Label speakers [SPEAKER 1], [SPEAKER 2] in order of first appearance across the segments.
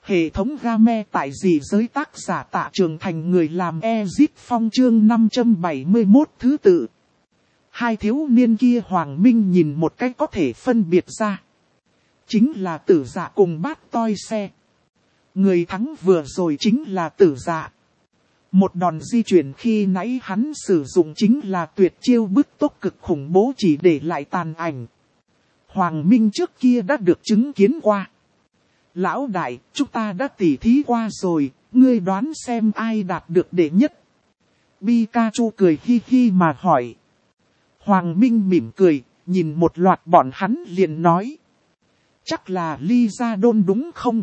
[SPEAKER 1] Hệ thống game tại dị giới tác giả Tạ Trường Thành, người làm Exit Phong, chương 571 thứ tự. Hai thiếu niên kia Hoàng Minh nhìn một cách có thể phân biệt ra. Chính là Tử Dạ cùng Bát Toi Xe. Người thắng vừa rồi chính là Tử Dạ. Một đòn di chuyển khi nãy hắn sử dụng chính là tuyệt chiêu bức tốc cực khủng bố, chỉ để lại tàn ảnh. Hoàng Minh trước kia đã được chứng kiến qua. Lão đại, chúng ta đã tỉ thí qua rồi, ngươi đoán xem ai đạt được đệ nhất. Pikachu cười hi hi mà hỏi. Hoàng Minh mỉm cười, nhìn một loạt bọn hắn liền nói. Chắc là Lysadon đúng không?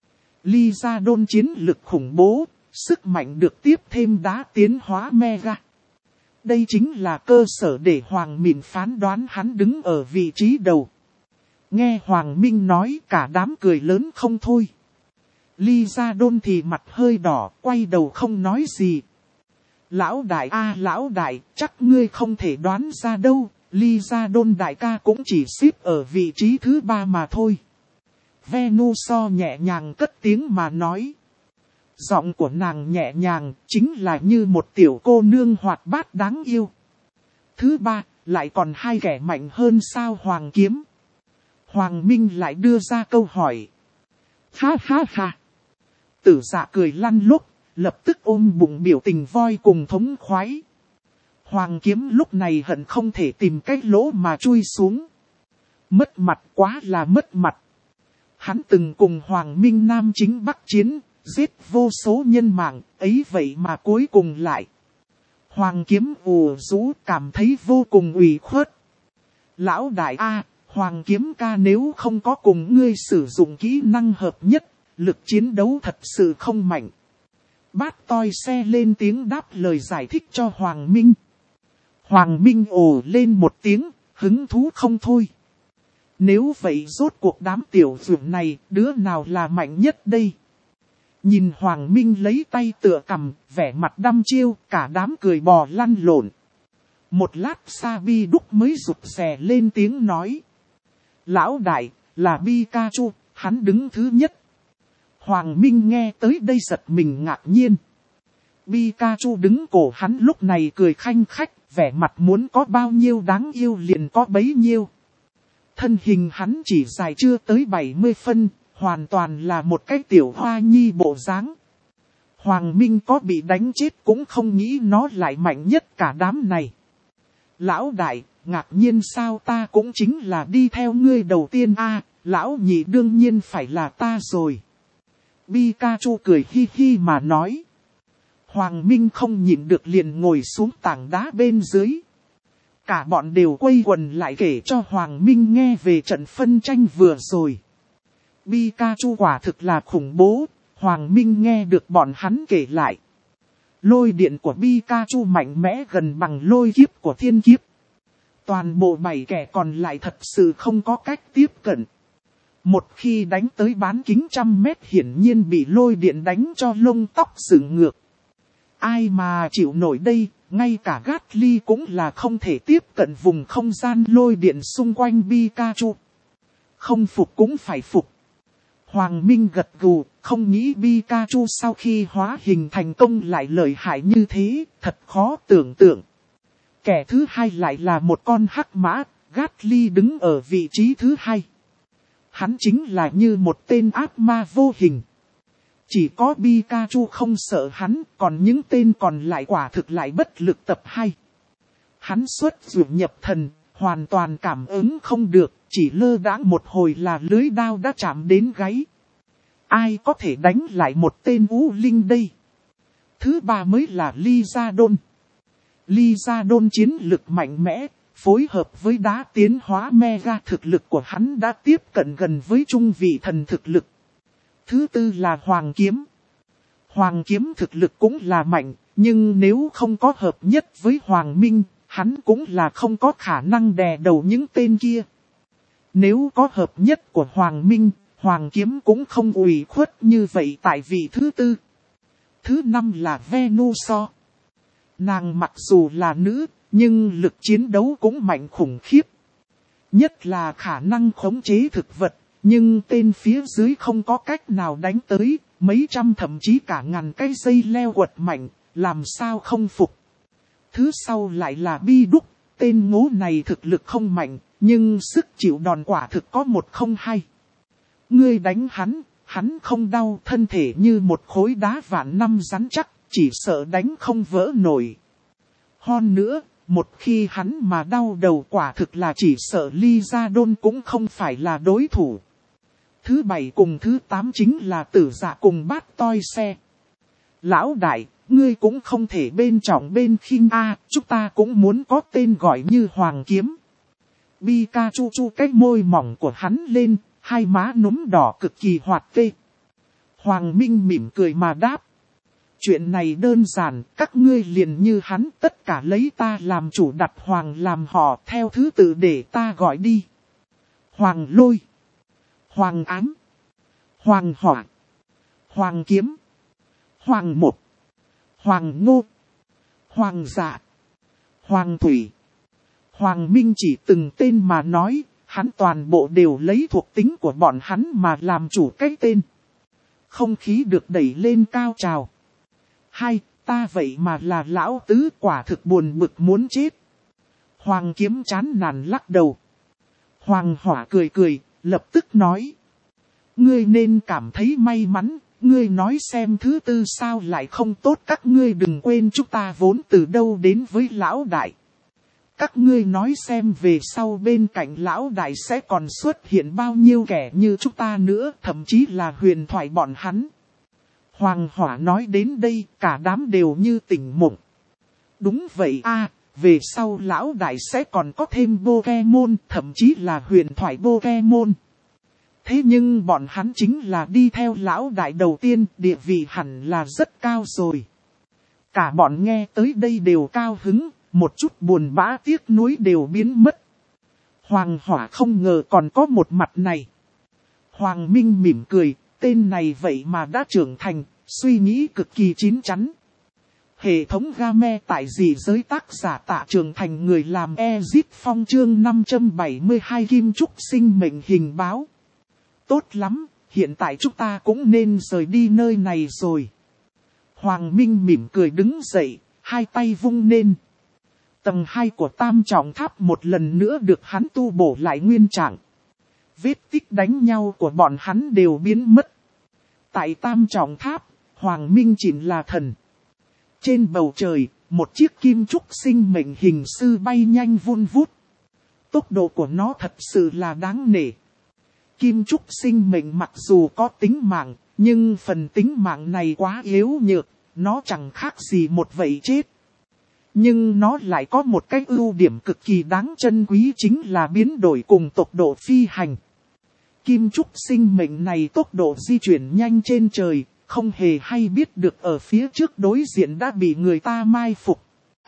[SPEAKER 1] Lysadon chiến lực khủng bố, sức mạnh được tiếp thêm đá tiến hóa Mega. Đây chính là cơ sở để Hoàng Minh phán đoán hắn đứng ở vị trí đầu. Nghe Hoàng Minh nói cả đám cười lớn không thôi. Lysadon thì mặt hơi đỏ, quay đầu không nói gì. Lão đại lão đại, chắc ngươi không thể đoán ra đâu, Lysadon đại ca cũng chỉ xếp ở vị trí thứ 3 mà thôi. Venusaur nhẹ nhàng cất tiếng mà nói. Giọng của nàng nhẹ nhàng, chính là như một tiểu cô nương hoạt bát đáng yêu. Thứ 3, lại còn hai kẻ mạnh hơn sao Hoàng Kiếm? Hoàng Minh lại đưa ra câu hỏi. Ha ha ha. Tử Dạ cười lăn lóc, lập tức ôm bụng biểu tình voi cùng thống khoái. Hoàng Kiếm lúc này hận không thể tìm cái lỗ mà chui xuống. Mất mặt, quá là mất mặt. Hắn từng cùng Hoàng Minh Nam chính bắc chiến, giết vô số nhân mạng, ấy vậy mà cuối cùng lại. Hoàng Kiếm ù rũ, cảm thấy vô cùng ủy khuất. Lão đại Hoàng Kiếm ca, nếu không có cùng ngươi sử dụng kỹ năng hợp nhất, lực chiến đấu thật sự không mạnh. Bát Toi Xe lên tiếng đáp lời giải thích cho Hoàng Minh. Hoàng Minh ồ lên một tiếng, hứng thú không thôi. Nếu vậy rốt cuộc đám tiểu dưỡng này, đứa nào là mạnh nhất đây? Nhìn Hoàng Minh lấy tay tựa cằm, vẻ mặt đăm chiêu, cả đám cười bò lăn lộn. Một lát Sabi Đúc mới rụt rè lên tiếng nói. Lão đại, là Pikachu, hắn đứng thứ nhất. Hoàng Minh nghe tới đây giật mình ngạc nhiên. Pikachu đứng cổ hắn lúc này cười khanh khách, vẻ mặt muốn có bao nhiêu đáng yêu liền có bấy nhiêu. Thân hình hắn chỉ dài chưa tới 70 phân, hoàn toàn là một cái tiểu hoa nhi bộ dáng. Hoàng Minh có bị đánh chết cũng không nghĩ nó lại mạnh nhất cả đám này. Lão đại, ngạc nhiên sao, ta cũng chính là đi theo ngươi đầu tiên lão nhị đương nhiên phải là ta rồi. Pikachu cười hi hi mà nói. Hoàng Minh không nhịn được liền ngồi xuống tảng đá bên dưới. Cả bọn đều quây quần lại kể cho Hoàng Minh nghe về trận phân tranh vừa rồi. Pikachu quả thực là khủng bố, Hoàng Minh nghe được bọn hắn kể lại. Lôi điện của Pikachu mạnh mẽ gần bằng lôi kiếp của thiên kiếp. Toàn bộ 7 kẻ còn lại thật sự không có cách tiếp cận. Một khi đánh tới bán kính 100 mét hiển nhiên bị lôi điện đánh cho lông tóc dựng ngược. Ai mà chịu nổi đây, ngay cả Gatly cũng là không thể tiếp cận vùng không gian lôi điện xung quanh Pikachu. Không phục cũng phải phục. Hoàng Minh gật gù, không nghĩ Pikachu sau khi hóa hình thành công lại lợi hại như thế, thật khó tưởng tượng. Kẻ thứ hai lại là một con hắc mã, Gatly đứng ở vị trí thứ 2. Hắn chính là như một tên ác ma vô hình. Chỉ có Pikachu không sợ hắn, còn những tên còn lại quả thực lại bất lực tập 2. Hắn xuất dụ nhập thần, hoàn toàn cảm ứng không được, chỉ lơ đãng một hồi là lưới đao đã chạm đến gáy. Ai có thể đánh lại một tên U Linh đây? Thứ 3 mới là Lysadon. Lysadon chiến lực mạnh mẽ, phối hợp với đá tiến hóa Mega, thực lực của hắn đã tiếp cận gần với trung vị thần thực lực. Thứ 4 là Hoàng Kiếm. Hoàng Kiếm thực lực cũng là mạnh, nhưng nếu không có hợp nhất với Hoàng Minh, hắn cũng là không có khả năng đè đầu những tên kia. Nếu có hợp nhất của Hoàng Minh, Hoàng Kiếm cũng không ủy khuất như vậy tại vị thứ 4. Thứ 5 là Venusaur. Nàng mặc dù là nữ, nhưng lực chiến đấu cũng mạnh khủng khiếp. Nhất là khả năng khống chế thực vật, Nhưng tên phía dưới không có cách nào đánh tới, mấy trăm thậm chí cả ngàn cái dây leo quật mạnh, làm sao không phục. Thứ sau lại là Bi Đúc, tên ngố này thực lực không mạnh, nhưng sức chịu đòn quả thực có 102. Ngươi đánh hắn không đau, thân thể như một khối đá vạn năm rắn chắc, chỉ sợ đánh không vỡ nổi. Hơn nữa, một khi hắn mà đau đầu quả thực là chỉ sợ Ly Gia Đôn cũng không phải là đối thủ. Thứ 7 cùng thứ 8 chính là Tử Dạ cùng Bát Toi Xe. Lão đại, ngươi cũng không thể bên trọng bên khinh chúng ta cũng muốn có tên gọi như Hoàng Kiếm. Pikachu chu cái môi mỏng của hắn lên, hai má núm đỏ cực kỳ hoạt tê. Hoàng Minh mỉm cười mà đáp. Chuyện này đơn giản, các ngươi liền như hắn tất cả lấy ta làm chủ, đặt Hoàng làm họ theo thứ tự để ta gọi đi. Hoàng Lôi, Hoàng Ám, Hoàng Hỏa, Hoàng Kiếm, Hoàng Một, Hoàng Ngô, Hoàng Dạ, Hoàng Thủy. Hoàng Minh chỉ từng tên mà nói, hắn toàn bộ đều lấy thuộc tính của bọn hắn mà làm chủ cái tên. Không khí được đẩy lên cao trào. Hai, ta vậy mà là lão tứ, quả thực buồn bực muốn chết. Hoàng Kiếm chán nản lắc đầu. Hoàng Hỏa cười cười, lập tức nói. Ngươi nên cảm thấy may mắn, ngươi nói xem thứ tư sao lại không tốt, các ngươi đừng quên chúng ta vốn từ đâu đến với lão đại. Các ngươi nói xem về sau bên cạnh lão đại sẽ còn xuất hiện bao nhiêu kẻ như chúng ta nữa, thậm chí là huyền thoại bọn hắn. Hoàng Hỏa nói đến đây, cả đám đều như tỉnh mộng. Đúng vậy về sau lão đại sẽ còn có thêm Pokemon, thậm chí là huyền thoại Pokemon. Thế nhưng bọn hắn chính là đi theo lão đại đầu tiên, địa vị hẳn là rất cao rồi. Cả bọn nghe tới đây đều cao hứng, một chút buồn bã tiếc nuối đều biến mất. Hoàng Hỏa không ngờ còn có một mặt này. Hoàng Minh mỉm cười, tên này vậy mà đã trưởng thành, suy nghĩ cực kỳ chín chắn. Hệ thống game tại gì giới tác giả Tạ Trường Thành, người làm Ezip Phong, chương 572 Kim Trúc sinh mệnh hình báo. Tốt lắm, hiện tại chúng ta cũng nên rời đi nơi này rồi. Hoàng Minh mỉm cười đứng dậy, hai tay vung lên. Tầng 2 của Tam Trọng Tháp một lần nữa được hắn tu bổ lại nguyên trạng. Vết tích đánh nhau của bọn hắn đều biến mất. Tại Tam Trọng Tháp, Hoàng Minh chỉnh là thần. Trên bầu trời, một chiếc kim trúc sinh mệnh hình sư bay nhanh vun vút. Tốc độ của nó thật sự là đáng nể. Kim trúc sinh mệnh mặc dù có tính mạng, nhưng phần tính mạng này quá yếu nhược, nó chẳng khác gì một vậy chết. Nhưng nó lại có một cái ưu điểm cực kỳ đáng trân quý, chính là biến đổi cùng tốc độ phi hành. Kim trúc sinh mệnh này tốc độ di chuyển nhanh trên trời, không hề hay biết được ở phía trước đối diện đã bị người ta mai phục.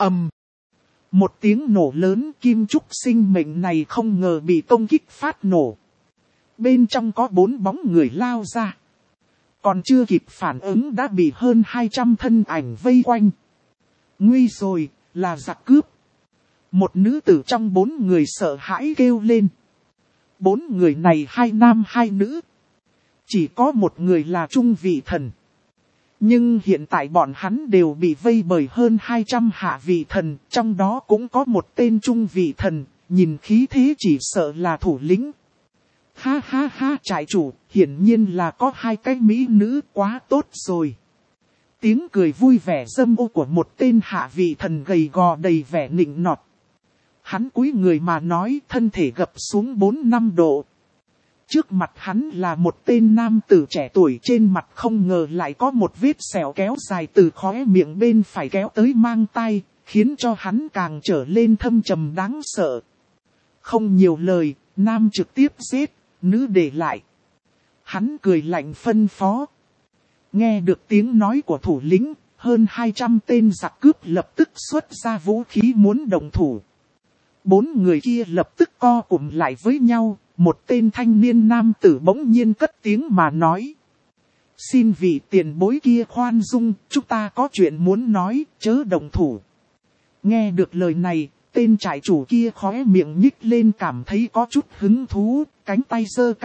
[SPEAKER 1] Một tiếng nổ lớn, kim trúc sinh mệnh này không ngờ bị công kích phát nổ. Bên trong có 4 bóng người lao ra. Còn chưa kịp phản ứng đã bị hơn 200 thân ảnh vây quanh. Nguy rồi, là giặc cướp. Một nữ tử trong 4 người sợ hãi kêu lên. 4 người này 2 nam 2 nữ. Chỉ có một người là trung vị thần. Nhưng hiện tại bọn hắn đều bị vây bởi hơn 200 hạ vị thần. Trong đó cũng có một tên trung vị thần. Nhìn khí thế chỉ sợ là thủ lĩnh. Ha ha ha, trại chủ, hiển nhiên là có 2 cái mỹ nữ, quá tốt rồi. Tiếng cười vui vẻ dâm ô của một tên hạ vị thần gầy gò đầy vẻ nịnh nọt. Hắn cúi người mà nói, thân thể gập xuống 4-5 độ. Trước mặt hắn là một tên nam tử trẻ tuổi, trên mặt không ngờ lại có một vết sẹo kéo dài từ khóe miệng bên phải kéo tới mang tai, khiến cho hắn càng trở lên thâm trầm đáng sợ. Không nhiều lời, nam trực tiếp giết, nữ để lại. Hắn cười lạnh phân phó. Nghe được tiếng nói của thủ lĩnh, hơn 200 tên giặc cướp lập tức xuất ra vũ khí muốn động thủ. 4 người kia lập tức co cụm lại với nhau, một tên thanh niên nam tử bỗng nhiên cất tiếng mà nói. Xin vị tiền bối kia khoan dung, chúng ta có chuyện muốn nói, chớ động thủ. Nghe được lời này, tên trại chủ kia khóe miệng nhích lên cảm thấy có chút hứng thú, cánh tay giơ cao,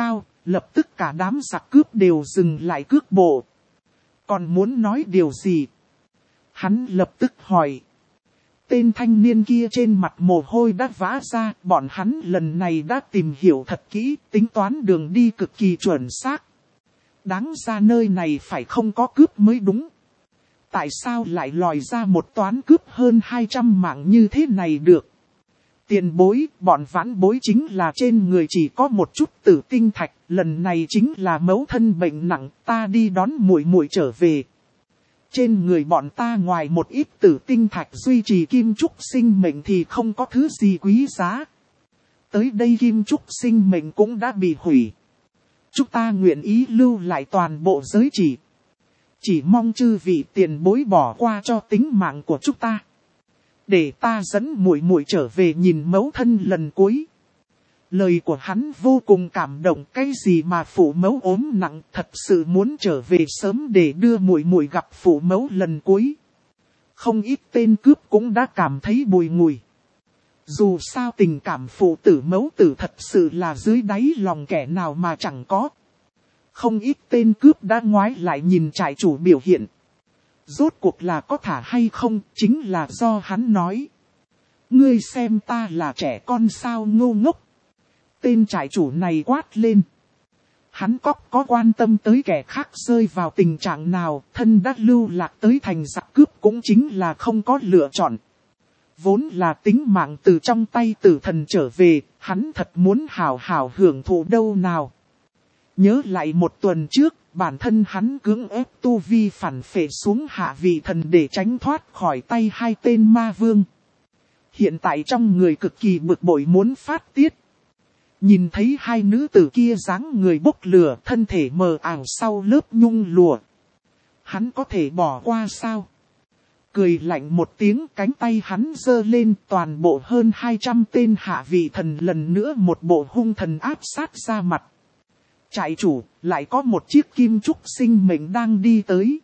[SPEAKER 1] lập tức cả đám giặc cướp đều dừng lại cước bộ. Còn muốn nói điều gì? Hắn lập tức hỏi. Tên thanh niên kia trên mặt mồ hôi đã vã ra, bọn hắn lần này đã tìm hiểu thật kỹ, tính toán đường đi cực kỳ chuẩn xác. Đáng ra nơi này phải không có cướp mới đúng. Tại sao lại lòi ra một toán cướp hơn 200 mạng như thế này được? Tiền bối, bọn vãn bối chính là trên người chỉ có một chút tử tinh thạch, lần này chính là mẫu thân bệnh nặng, ta đi đón muội muội trở về. Trên người bọn ta ngoài một ít tử tinh thạch duy trì kim trúc sinh mệnh thì không có thứ gì quý giá. Tới đây kim trúc sinh mệnh cũng đã bị hủy. Chúng ta nguyện ý lưu lại toàn bộ giới chỉ. Chỉ mong chư vị tiền bối bỏ qua cho tính mạng của chúng ta. Để ta dẫn muội muội trở về nhìn mẫu thân lần cuối. Lời của hắn vô cùng cảm động, cái gì mà phụ mẫu ốm nặng, thật sự muốn trở về sớm để đưa muội muội gặp phụ mẫu lần cuối. Không ít tên cướp cũng đã cảm thấy bùi ngùi. Dù sao tình cảm phụ tử mẫu tử thật sự là dưới đáy lòng kẻ nào mà chẳng có. Không ít tên cướp đã ngoái lại nhìn trại chủ biểu hiện. Rốt cuộc là có thả hay không, chính là do hắn nói. Ngươi xem ta là trẻ con sao ngu ngốc. Tên trại chủ này quát lên. Hắn có quan tâm tới kẻ khác rơi vào tình trạng nào, thân đã lưu lạc tới thành giặc cướp cũng chính là không có lựa chọn. Vốn là tính mạng từ trong tay tử thần trở về, hắn thật muốn hào hào hưởng thụ đâu nào. Nhớ lại một tuần trước, bản thân hắn cưỡng ép tu vi phản phệ xuống hạ vị thần để tránh thoát khỏi tay hai tên ma vương. Hiện tại trong người cực kỳ bực bội muốn phát tiết. Nhìn thấy hai nữ tử kia dáng người bốc lửa, thân thể mờ ảo sau lớp nhung lụa. Hắn có thể bỏ qua sao? Cười lạnh một tiếng, cánh tay hắn giơ lên, toàn bộ hơn 200 tên hạ vị thần lần nữa một bộ hung thần áp sát ra mặt. Trại chủ, lại có một chiếc kim trúc sinh mệnh đang đi tới.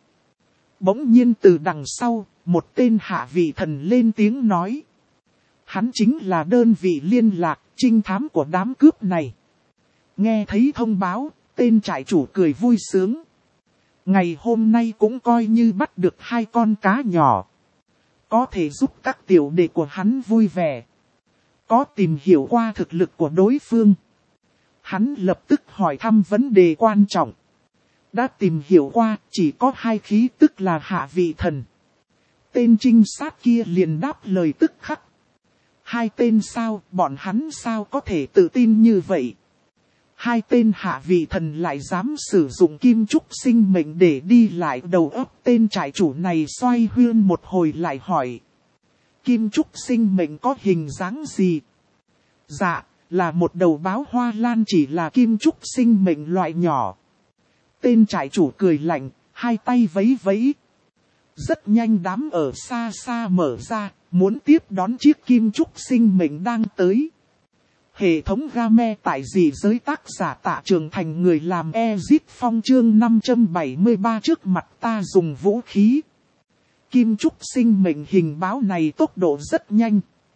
[SPEAKER 1] Bỗng nhiên từ đằng sau, một tên hạ vị thần lên tiếng nói. Hắn chính là đơn vị liên lạc, trinh thám của đám cướp này. Nghe thấy thông báo, tên trại chủ cười vui sướng. Ngày hôm nay cũng coi như bắt được hai con cá nhỏ. Có thể giúp các tiểu đệ của hắn vui vẻ. Có tìm hiểu qua thực lực của đối phương. Hắn lập tức hỏi thăm vấn đề quan trọng. Đã tìm hiểu qua, chỉ có hai khí tức là hạ vị thần. Tên trinh sát kia liền đáp lời tức khắc. Hai tên sao, bọn hắn sao có thể tự tin như vậy? Hai tên hạ vị thần lại dám sử dụng kim trúc sinh mệnh để đi lại, đầu óc tên trại chủ này xoay huyên một hồi lại hỏi. Kim trúc sinh mệnh có hình dáng gì? Dạ, là một đầu báo hoa lan, chỉ là kim trúc sinh mệnh loại nhỏ. Tên trại chủ cười lạnh, hai tay vẫy vẫy. Rất nhanh đám ở xa xa mở ra, muốn tiếp đón chiếc kim trúc sinh mệnh đang tới. Hệ thống game tại dị giới tác giả Tạ Trường Thành, người làm Exit Phong chương 573 trước mặt ta dùng vũ khí. Kim trúc sinh mệnh hình báo này tốc độ rất nhanh.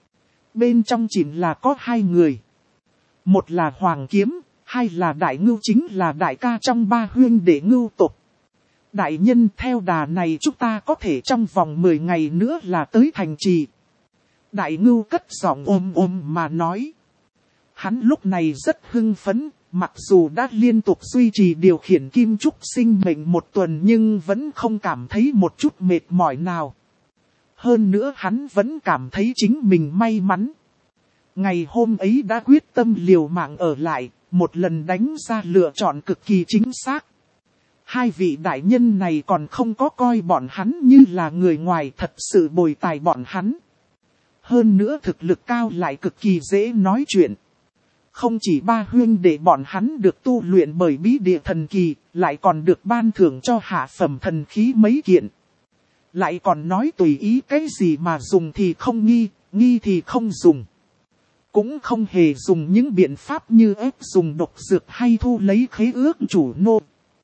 [SPEAKER 1] Bên trong chỉ là có hai người. Một là Hoàng Kiếm, hai là Đại Ngưu, chính là đại ca trong ba huynh đệ Ngưu tộc. Đại nhân, theo đà này chúng ta có thể trong vòng 10 ngày nữa là tới thành trì. Đại Ngưu cất giọng ôm mà nói. Hắn lúc này rất hưng phấn, mặc dù đã liên tục duy trì điều khiển kim trúc sinh mệnh một tuần nhưng vẫn không cảm thấy một chút mệt mỏi nào. Hơn nữa hắn vẫn cảm thấy chính mình may mắn. Ngày hôm ấy đã quyết tâm liều mạng ở lại, một lần đánh ra lựa chọn cực kỳ chính xác. Hai vị đại nhân này còn không có coi bọn hắn như là người ngoài, thật sự bồi tài bọn hắn. Hơn nữa thực lực cao lại cực kỳ dễ nói chuyện. Không chỉ ba huynh đệ bọn hắn được tu luyện bởi bí địa thần kỳ, lại còn được ban thưởng cho hạ phẩm thần khí mấy kiện. Lại còn nói tùy ý cái gì mà dùng thì không nghi, nghi thì không dùng. Cũng không hề dùng những biện pháp như ép dùng độc dược hay thu lấy khế ước chủ nô.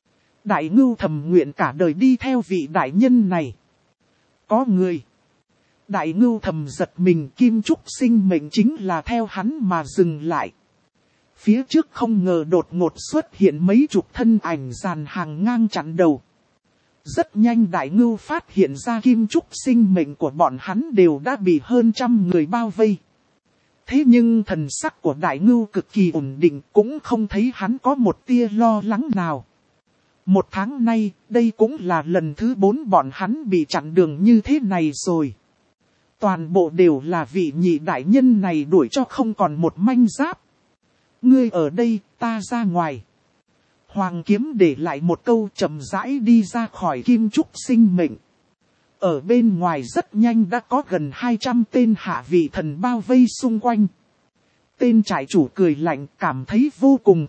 [SPEAKER 1] Đại Ngưu thầm nguyện cả đời đi theo vị đại nhân này. Có người. Đại Ngưu thầm giật mình, kim trúc sinh mệnh chính là theo hắn mà dừng lại. Phía trước không ngờ đột ngột xuất hiện mấy chục thân ảnh dàn hàng ngang chặn đầu. Rất nhanh Đại Ngưu phát hiện ra kim trúc sinh mệnh của bọn hắn đều đã bị hơn 100 người bao vây. Thế nhưng thần sắc của Đại Ngưu cực kỳ ổn định, cũng không thấy hắn có một tia lo lắng nào. Một tháng nay, đây cũng là lần thứ 4 bọn hắn bị chặn đường như thế này rồi. Toàn bộ đều là vị nhị đại nhân này đuổi cho không còn một manh giáp. Ngươi ở đây, ta ra ngoài. Hoàng Kiếm để lại một câu chậm rãi đi ra khỏi kim trúc sinh mệnh. Ở bên ngoài rất nhanh đã có gần 200 tên hạ vị thần bao vây xung quanh. Tên trại chủ cười lạnh, cảm thấy vô cùng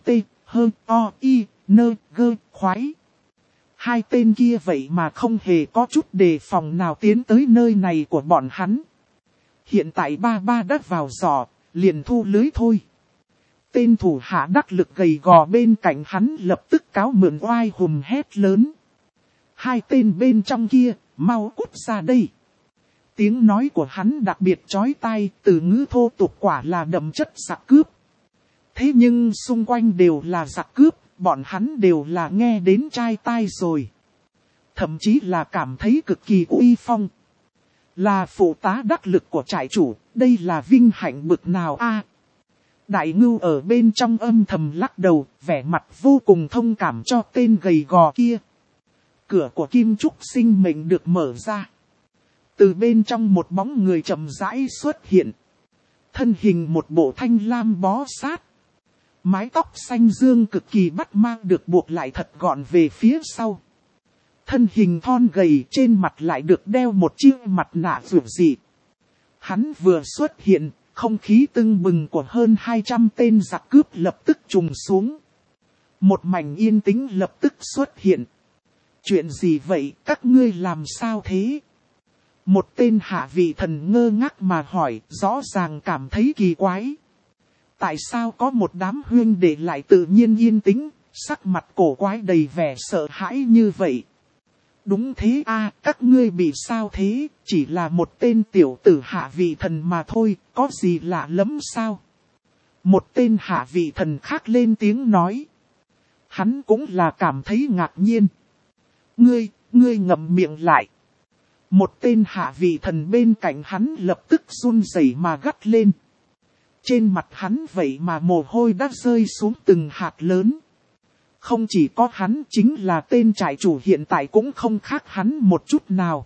[SPEAKER 1] khoái. Hai tên kia vậy mà không hề có chút đề phòng nào tiến tới nơi này của bọn hắn. Hiện tại ba đã vào giỏ, liền thu lưới thôi. Tên thủ hạ đắc lực gầy gò bên cạnh hắn lập tức cáo mượn oai hùm hét lớn. Hai tên bên trong kia, mau cút ra đây. Tiếng nói của hắn đặc biệt chói tai, từ ngữ thô tục quả là đậm chất giặc cướp. Thế nhưng xung quanh đều là giặc cướp, bọn hắn đều là nghe đến tai tai rồi. Thậm chí là cảm thấy cực kỳ uy phong. Là phụ tá đắc lực của trại chủ, đây là vinh hạnh bực nào a? Đại Ngưu ở bên trong âm thầm lắc đầu, vẻ mặt vô cùng thông cảm cho tên gầy gò kia. Cửa của kim trúc sinh mệnh được mở ra. Từ bên trong một bóng người chậm rãi xuất hiện. Thân hình một bộ thanh lam bó sát. Mái tóc xanh dương cực kỳ bắt mang được buộc lại thật gọn về phía sau. Thân hình thon gầy trên mặt lại được đeo một chiếc mặt nạ rực dị. Hắn vừa xuất hiện, không khí tưng bừng của hơn 200 tên giặc cướp lập tức trùng xuống. Một mảnh yên tĩnh lập tức xuất hiện. Chuyện gì vậy, các ngươi làm sao thế? Một tên hạ vị thần ngơ ngác mà hỏi, rõ ràng cảm thấy kỳ quái. Tại sao có một đám huynh đệ lại tự nhiên yên tĩnh, sắc mặt cổ quái đầy vẻ sợ hãi như vậy? Đúng thế a, các ngươi bị sao thế, chỉ là một tên tiểu tử hạ vị thần mà thôi, có gì lạ lắm sao? Một tên hạ vị thần khác lên tiếng nói. Hắn cũng là cảm thấy ngạc nhiên. Ngươi ngậm miệng lại. Một tên hạ vị thần bên cạnh hắn lập tức run rẩy mà gắt lên. Trên mặt hắn vậy mà mồ hôi đã rơi xuống từng hạt lớn. Không chỉ có hắn, chính là tên trại chủ hiện tại cũng không khác hắn một chút nào.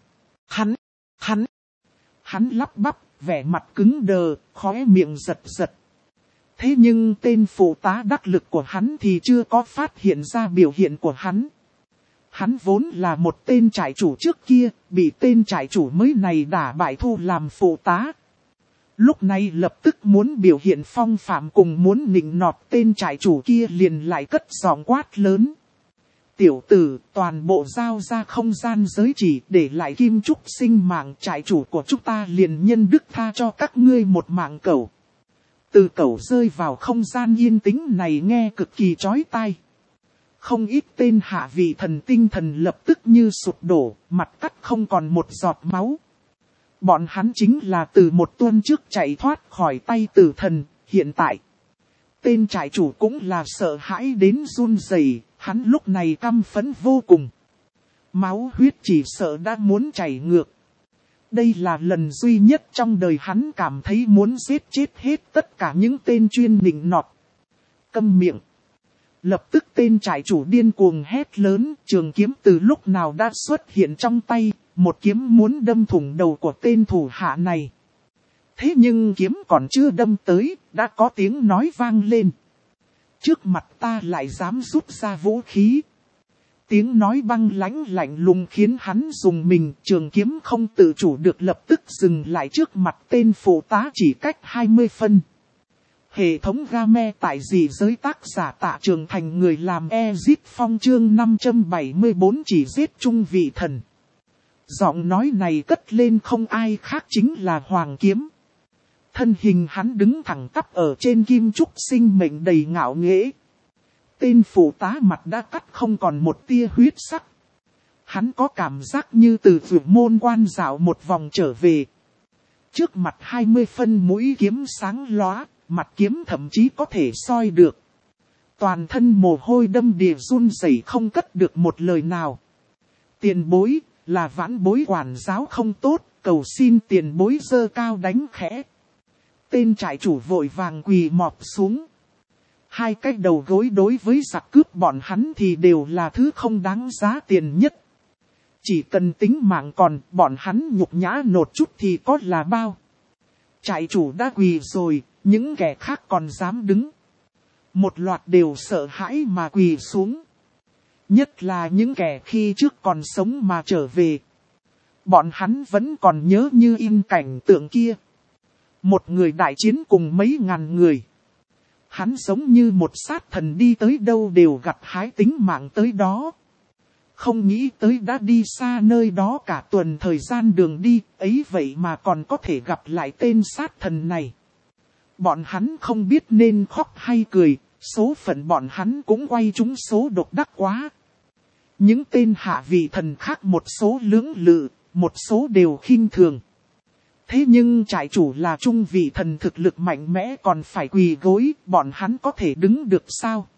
[SPEAKER 1] Hắn lắp bắp, vẻ mặt cứng đờ, khóe miệng giật giật. Thế nhưng tên phụ tá đắc lực của hắn thì chưa có phát hiện ra biểu hiện của hắn. Hắn vốn là một tên trại chủ trước kia, bị tên trại chủ mới này đả bại thu làm phụ tá. Lúc này lập tức muốn biểu hiện phong phạm cùng muốn nịnh nọt tên trại chủ kia liền lại cất giọng quát lớn. Tiểu tử, toàn bộ giao ra không gian giới chỉ để lại kim trúc sinh mạng, trại chủ của chúng ta liền nhân đức tha cho các ngươi một mạng cẩu. Từ cẩu rơi vào không gian yên tĩnh này nghe cực kỳ chói tai. Không ít tên hạ vị thần tinh thần lập tức như sụp đổ, mặt cắt không còn một giọt máu. Bọn hắn chính là từ một tuần trước chạy thoát khỏi tay tử thần, hiện tại. Tên trại chủ cũng là sợ hãi đến run rẩy, hắn lúc này căm phẫn vô cùng. Máu huyết chỉ sợ đã muốn chảy ngược. Đây là lần duy nhất trong đời hắn cảm thấy muốn giết chết hết tất cả những tên chuyên nịnh nọt. Câm miệng. Lập tức tên trại chủ điên cuồng hét lớn, trường kiếm từ lúc nào đã xuất hiện trong tay, một kiếm muốn đâm thủng đầu của tên thủ hạ này. Thế nhưng kiếm còn chưa đâm tới, đã có tiếng nói vang lên. Trước mặt ta lại dám rút ra vũ khí. Tiếng nói băng lãnh lạnh lùng khiến hắn dùng mình, trường kiếm không tự chủ được lập tức dừng lại trước mặt tên phụ tá chỉ cách 20 phân. Hệ thống game tại dị giới tác giả Tạ Trường Thành, người làm Ezit Phong chương 574 chỉ giết trung vị thần. Giọng nói này cất lên không ai khác chính là Hoàng Kiếm. Thân hình hắn đứng thẳng tắp ở trên kim trúc sinh mệnh đầy ngạo nghễ. Tên phụ tá mặt đã cắt không còn một tia huyết sắc. Hắn có cảm giác như từ vượt môn quan dạo một vòng trở về. Trước mặt 20 phân mũi kiếm sáng lóa, mặt kiếm thậm chí có thể soi được. Toàn thân mồ hôi đâm đìa run rẩy không cất được một lời nào. Tiền bối, là vãn bối quản giáo không tốt, cầu xin tiền bối giơ cao đánh khẽ. Tên trại chủ vội vàng quỳ mọp xuống. Hai cái đầu gối đối với giặc cướp bọn hắn thì đều là thứ không đáng giá tiền nhất. Chỉ cần tính mạng còn, bọn hắn nhục nhã nột chút thì có là bao. Trại chủ đã quỳ rồi, những kẻ khác còn dám đứng. Một loạt đều sợ hãi mà quỳ xuống. Nhất là những kẻ khi trước còn sống mà trở về. Bọn hắn vẫn còn nhớ như in cảnh tượng kia. Một người đại chiến cùng mấy ngàn người. Hắn giống như một sát thần đi tới đâu đều gặt hái tính mạng tới đó. Không nghĩ tới đã đi xa nơi đó cả tuần thời gian đường đi, ấy vậy mà còn có thể gặp lại tên sát thần này. Bọn hắn không biết nên khóc hay cười, số phận bọn hắn cũng quay trúng số độc đắc quá. Những tên hạ vị thần khác một số lưỡng lự, một số đều khinh thường. Thế nhưng trại chủ là trung vị thần thực lực mạnh mẽ còn phải quỳ gối, bọn hắn có thể đứng được sao?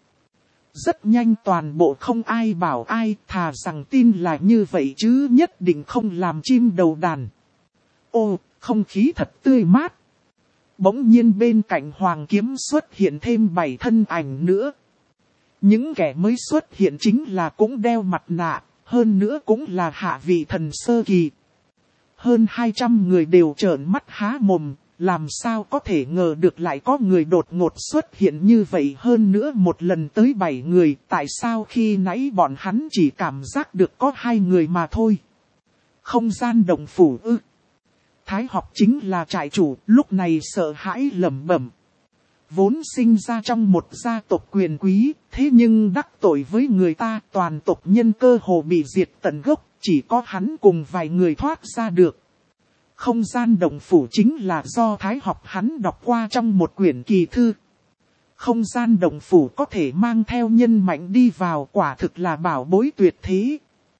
[SPEAKER 1] Rất nhanh toàn bộ không ai bảo ai, thà rằng tin là như vậy chứ nhất định không làm chim đầu đàn. Ô, không khí thật tươi mát. Bỗng nhiên bên cạnh Hoàng Kiếm xuất hiện thêm 7 thân ảnh nữa. Những kẻ mới xuất hiện chính là cũng đeo mặt nạ, hơn nữa cũng là hạ vị thần sơ kỳ. Hơn 200 người đều trợn mắt há mồm, làm sao có thể ngờ được lại có người đột ngột xuất hiện như vậy, hơn nữa một lần tới 7 người, tại sao khi nãy bọn hắn chỉ cảm giác được có 2 người mà thôi. Không gian động phủ ư. Thái học chính là trại chủ, lúc này sợ hãi lẩm bẩm. Vốn sinh ra trong một gia tộc quyền quý, thế nhưng đắc tội với người ta, toàn tộc nhân cơ hồ bị diệt tận gốc, chỉ có hắn cùng vài người thoát ra được. Không gian động phủ chính là do Thái học hắn đọc qua trong một quyển kỳ thư. Không gian động phủ có thể mang theo nhân mạnh đi vào, quả thực là bảo bối tuyệt thế.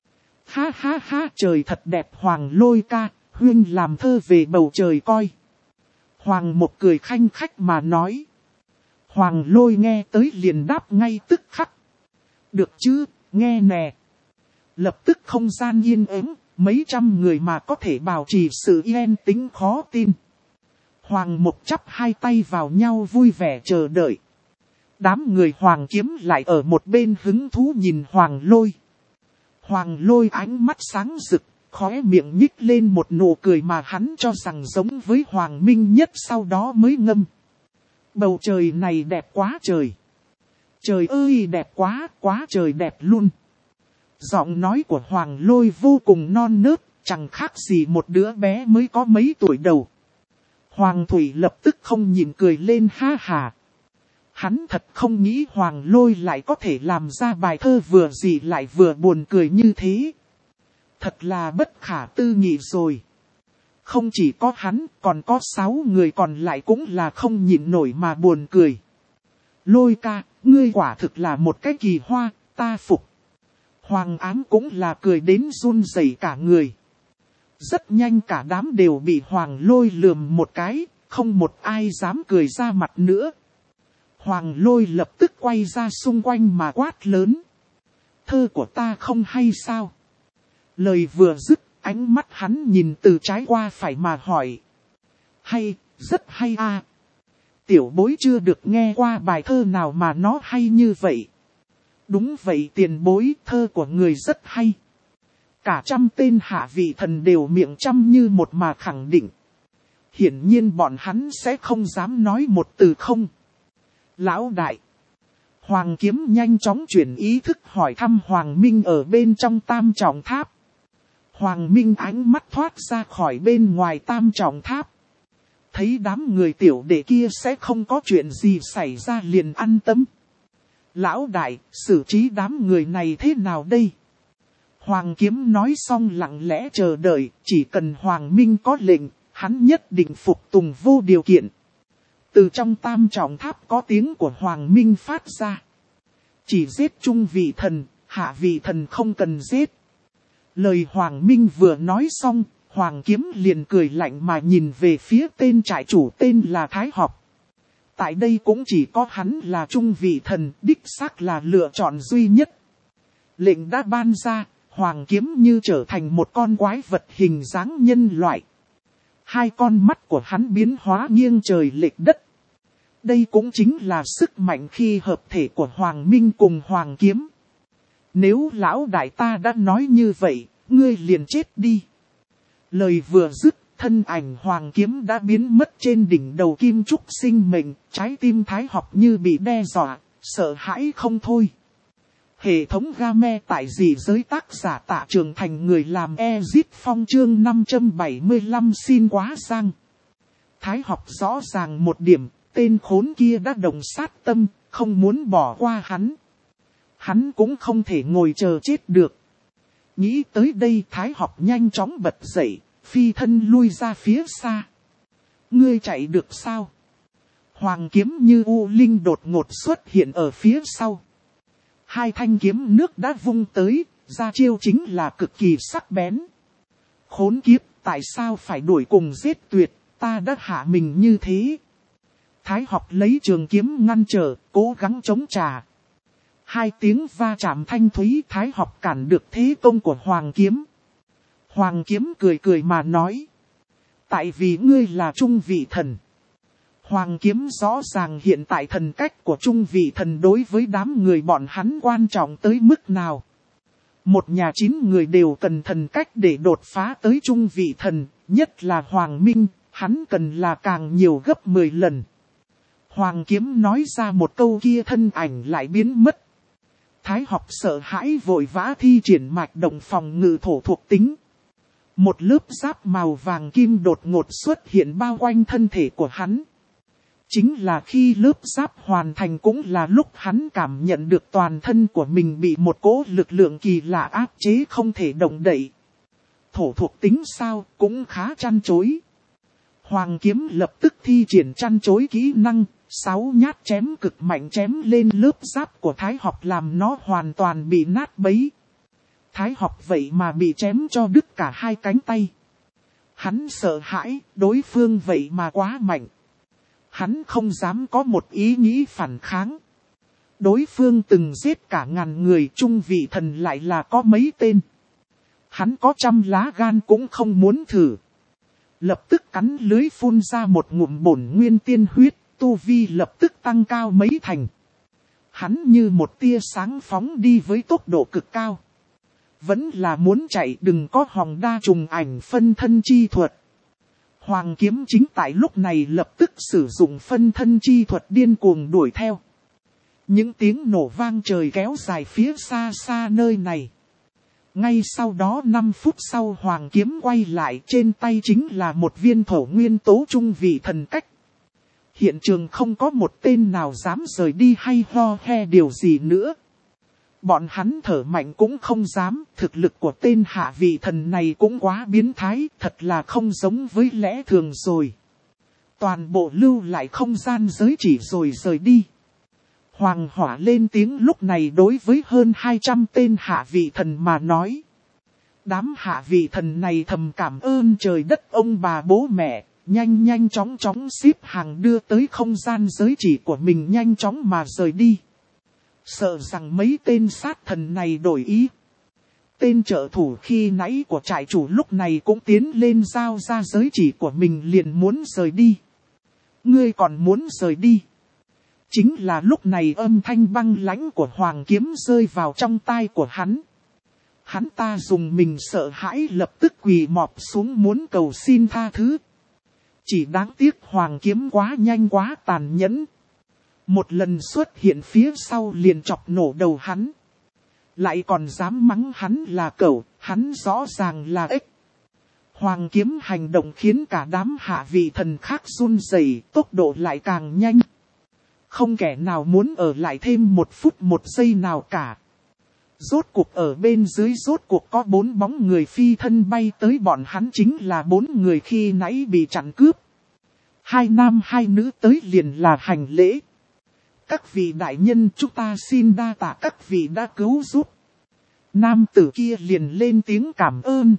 [SPEAKER 1] Ha ha ha, trời thật đẹp. Hoàng Lôi ca, huynh làm thơ về bầu trời coi. Hoàng một cười khanh khách mà nói. Hoàng Lôi nghe tới liền đáp ngay tức khắc. Được chứ, nghe nè. Lập tức không gian yên ắng, mấy trăm người mà có thể bảo trì sự yên tĩnh khó tin. Hoàng Mộc chắp hai tay vào nhau vui vẻ chờ đợi. Đám người Hoàng Kiếm lại ở một bên hứng thú nhìn Hoàng Lôi. Hoàng Lôi ánh mắt sáng rực, khóe miệng nhích lên một nụ cười mà hắn cho rằng giống với Hoàng Minh Nhất, sau đó mới ngâm. Bầu trời này đẹp quá trời. Trời ơi đẹp quá, quá trời đẹp luôn. Giọng nói của Hoàng Lôi vô cùng non nớt, chẳng khác gì một đứa bé mới có mấy tuổi đầu. Hoàng Thủy lập tức không nhìn cười lên ha hà. Hắn thật không nghĩ Hoàng Lôi lại có thể làm ra bài thơ vừa dị lại vừa buồn cười như thế. Thật là bất khả tư nghị rồi. Không chỉ có hắn, còn có 6 người còn lại cũng là không nhịn nổi mà buồn cười. Lôi ca, ngươi quả thực là một cái kỳ hoa, ta phục. Hoàng Ám cũng là cười đến run rẩy cả người. Rất nhanh cả đám đều bị Hoàng Lôi lườm một cái, không một ai dám cười ra mặt nữa. Hoàng Lôi lập tức quay ra xung quanh mà quát lớn. Thơ của ta không hay sao? Lời vừa dứt, ánh mắt hắn nhìn từ trái qua phải mà hỏi. Hay, rất hay à. Tiểu bối chưa được nghe qua bài thơ nào mà nó hay như vậy. Đúng vậy tiền bối, thơ của người rất hay. Cả trăm tên hạ vị thần đều miệng trăm như một mà khẳng định. Hiển nhiên bọn hắn sẽ không dám nói một từ không. Lão đại. Hoàng Kiếm nhanh chóng chuyển ý thức hỏi thăm Hoàng Minh ở bên trong Tam Trọng Tháp. Hoàng Minh ánh mắt thoát ra khỏi bên ngoài Tam Trọng Tháp. Thấy đám người tiểu đệ kia sẽ không có chuyện gì xảy ra liền an tâm. Lão đại, xử trí đám người này thế nào đây? Hoàng Kiếm nói xong lặng lẽ chờ đợi, chỉ cần Hoàng Minh có lệnh, hắn nhất định phục tùng vô điều kiện. Từ trong Tam Trọng Tháp có tiếng của Hoàng Minh phát ra. Chỉ giết trung vị thần, hạ vị thần không cần giết. Lời Hoàng Minh vừa nói xong, Hoàng Kiếm liền cười lạnh mà nhìn về phía tên trại chủ tên là Thái Học. tại đây cũng chỉ có hắn là trung vị thần, đích xác là lựa chọn duy nhất. Lệnh đã ban ra, Hoàng Kiếm như trở thành một con quái vật hình dáng nhân loại. Hai con mắt của hắn biến hóa nghiêng trời lệch đất. Đây cũng chính là sức mạnh khi hợp thể của Hoàng Minh cùng Hoàng Kiếm. Nếu lão đại ta đã nói như vậy, ngươi liền chết đi. Lời vừa dứt, thân ảnh Hoàng Kiếm đã biến mất trên đỉnh đầu Kim Trúc sinh mệnh, trái tim Thái Học như bị đe dọa, sợ hãi không thôi. Hệ thống game tại dị giới tác giả Tạ Trường Thành người làm Ezit Phong chương 575 xin quá sang. Thái Học rõ ràng một điểm, tên khốn kia đã động sát tâm, không muốn bỏ qua hắn. Hắn cũng không thể ngồi chờ chết được. Nghĩ tới đây Thái Học nhanh chóng bật dậy, phi thân lui ra phía xa. Ngươi chạy được sao? Hoàng Kiếm như u linh đột ngột xuất hiện ở phía sau. Hai thanh kiếm nước đã vung tới, ra chiêu chính là cực kỳ sắc bén. Khốn kiếp, tại sao phải đuổi cùng giết tuyệt, ta đã hạ mình như thế. Thái Học lấy trường kiếm ngăn trở, cố gắng chống trả. Hai tiếng va chạm thanh thúy, Thái Học cản được thế công của Hoàng Kiếm. Hoàng Kiếm cười cười mà nói. Tại vì ngươi là trung vị thần. Hoàng Kiếm rõ ràng hiện tại thần cách của trung vị thần đối với đám người bọn hắn quan trọng tới mức nào. Một nhà 9 người đều cần thần cách để đột phá tới trung vị thần, nhất là Hoàng Minh, hắn cần là càng nhiều gấp 10 lần. Hoàng Kiếm nói ra một câu kia thân ảnh lại biến mất. Thái Học sợ hãi vội vã thi triển mạch động phòng ngự thổ thuộc tính. Một lớp giáp màu vàng kim đột ngột xuất hiện bao quanh thân thể của hắn. Chính là khi lớp giáp hoàn thành cũng là lúc hắn cảm nhận được toàn thân của mình bị một cỗ lực lượng kỳ lạ áp chế không thể động đậy. Thổ thuộc tính sao cũng khá chăn chối. Hoàng Kiếm lập tức thi triển chăn chối kỹ năng, 6 nhát chém cực mạnh chém lên lớp giáp của Thái Học làm nó hoàn toàn bị nát bấy. Thái Học vậy mà bị chém cho đứt cả hai cánh tay. Hắn sợ hãi, đối phương vậy mà quá mạnh. Hắn không dám có một ý nghĩ phản kháng. Đối phương từng giết cả ngàn người, trung vị thần lại là có mấy tên. Hắn có 100 lá gan cũng không muốn thử. Lập tức cắn lưới phun ra một ngụm bổn nguyên tiên huyết, tu vi lập tức tăng cao mấy thành. Hắn như một tia sáng phóng đi với tốc độ cực cao. Vẫn là muốn chạy, đừng có hòng đa trùng ảnh phân thân chi thuật. Hoàng Kiếm chính tại lúc này lập tức sử dụng phân thân chi thuật điên cuồng đuổi theo. Những tiếng nổ vang trời kéo dài phía xa xa nơi này. Ngay sau đó 5 phút sau Hoàng Kiếm quay lại, trên tay chính là một viên thổ nguyên tố trung vị thần cách. Hiện trường không có một tên nào dám rời đi hay ho he điều gì nữa. Bọn hắn thở mạnh cũng không dám, thực lực của tên hạ vị thần này cũng quá biến thái, thật là không giống với lẽ thường rồi. Toàn bộ lưu lại không gian giới chỉ rồi rời đi. Hoàng Hỏa lên tiếng lúc này đối với hơn 200 tên hạ vị thần mà nói. Đám hạ vị thần này thầm cảm ơn trời đất ông bà bố mẹ, nhanh chóng xếp hàng đưa tới không gian giới chỉ của mình nhanh chóng mà rời đi. Sợ rằng mấy tên sát thần này đổi ý. Tên trợ thủ khi nãy của trại chủ lúc này cũng tiến lên giao ra giới chỉ của mình liền muốn rời đi. Ngươi còn muốn rời đi? Chính là lúc này âm thanh băng lãnh của Hoàng Kiếm rơi vào trong tai của hắn. Hắn ta dùng mình sợ hãi lập tức quỳ mọp xuống muốn cầu xin tha thứ. Chỉ đáng tiếc Hoàng Kiếm quá nhanh quá tàn nhẫn. Một lần xuất hiện phía sau liền chọc nổ đầu hắn. Lại còn dám mắng hắn là cẩu, hắn rõ ràng là ếch. Hoàng Kiếm hành động khiến cả đám hạ vị thần khác run rẩy, tốc độ lại càng nhanh. Không kẻ nào muốn ở lại thêm 1 phút 1 giây nào cả. Rốt cuộc ở bên dưới rốt cuộc có 4 bóng người phi thân bay tới, bọn hắn chính là 4 người khi nãy bị chặn cướp. 2 nam 2 nữ tới liền là hành lễ. Các vị đại nhân, chúng ta xin đa tạ các vị đã cứu giúp. Nam tử kia liền lên tiếng cảm ơn.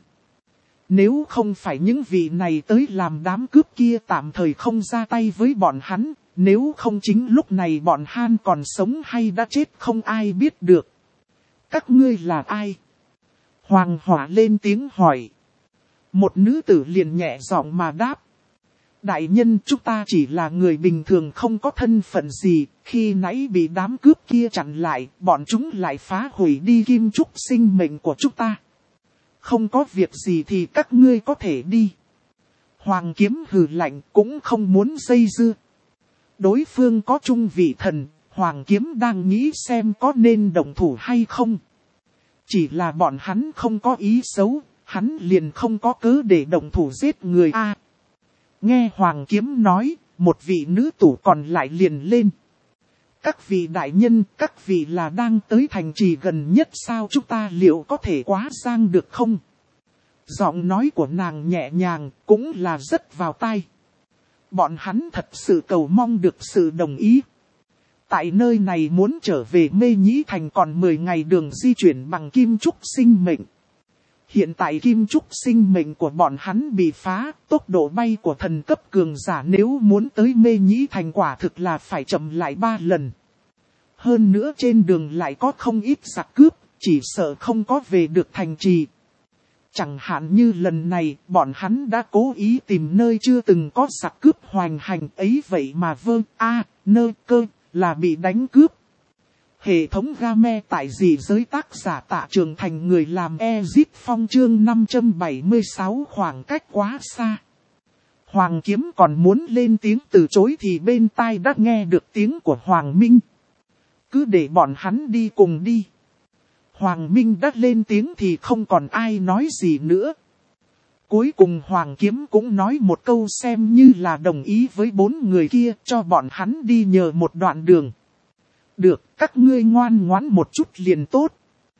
[SPEAKER 1] Nếu không phải những vị này tới làm đám cướp kia tạm thời không ra tay với bọn hắn, nếu không chính lúc này bọn han còn sống hay đã chết không ai biết được. Các ngươi là ai? Hoàng Hỏa lên tiếng hỏi. Một nữ tử liền nhẹ giọng mà đáp. Đại nhân, chúng ta chỉ là người bình thường không có thân phận gì, khi nãy bị đám cướp kia chặn lại, bọn chúng lại phá hủy đi kim trúc sinh mệnh của chúng ta. Không có việc gì thì các ngươi có thể đi. Hoàng Kiếm hừ lạnh, cũng không muốn dây dưa. Đối phương có trung vị thần, Hoàng Kiếm đang nghĩ xem có nên động thủ hay không. Chỉ là bọn hắn không có ý xấu, hắn liền không có cớ để động thủ giết người a. Nghe Hoàng Kiếm nói, một vị nữ tử còn lại liền lên. Các vị đại nhân, các vị là đang tới thành trì gần nhất sao, chúng ta liệu có thể quá sang được không? Giọng nói của nàng nhẹ nhàng, cũng là rất vào tai. Bọn hắn thật sự cầu mong được sự đồng ý. Tại nơi này muốn trở về Mê Nhĩ Thành còn 10 ngày đường di chuyển bằng kim trúc sinh mệnh. Hiện tại kim trúc sinh mệnh của bọn hắn bị phá, tốc độ bay của thần cấp cường giả nếu muốn tới Mê Nhĩ Thành quả thực là phải chậm lại 3 lần. Hơn nữa trên đường lại có không ít giặc cướp, chỉ sợ không có về được thành trì. Chẳng hạn như lần này, bọn hắn đã cố ý tìm nơi chưa từng có giặc cướp hoành hành ấy, vậy mà nơ cơ là bị đánh cướp. Hệ thống game tại dị giới tác giả Tạ Trường Thành, người làm Ezit Phong chương 576, khoảng cách quá xa. Hoàng Kiếm còn muốn lên tiếng từ chối thì bên tai đã nghe được tiếng của Hoàng Minh. Cứ để bọn hắn đi cùng đi. Hoàng Minh đã lên tiếng thì không còn ai nói gì nữa. Cuối cùng Hoàng Kiếm cũng nói một câu xem như là đồng ý với 4 người kia, cho bọn hắn đi nhờ một đoạn đường. Được, các ngươi ngoan ngoãn một chút liền tốt.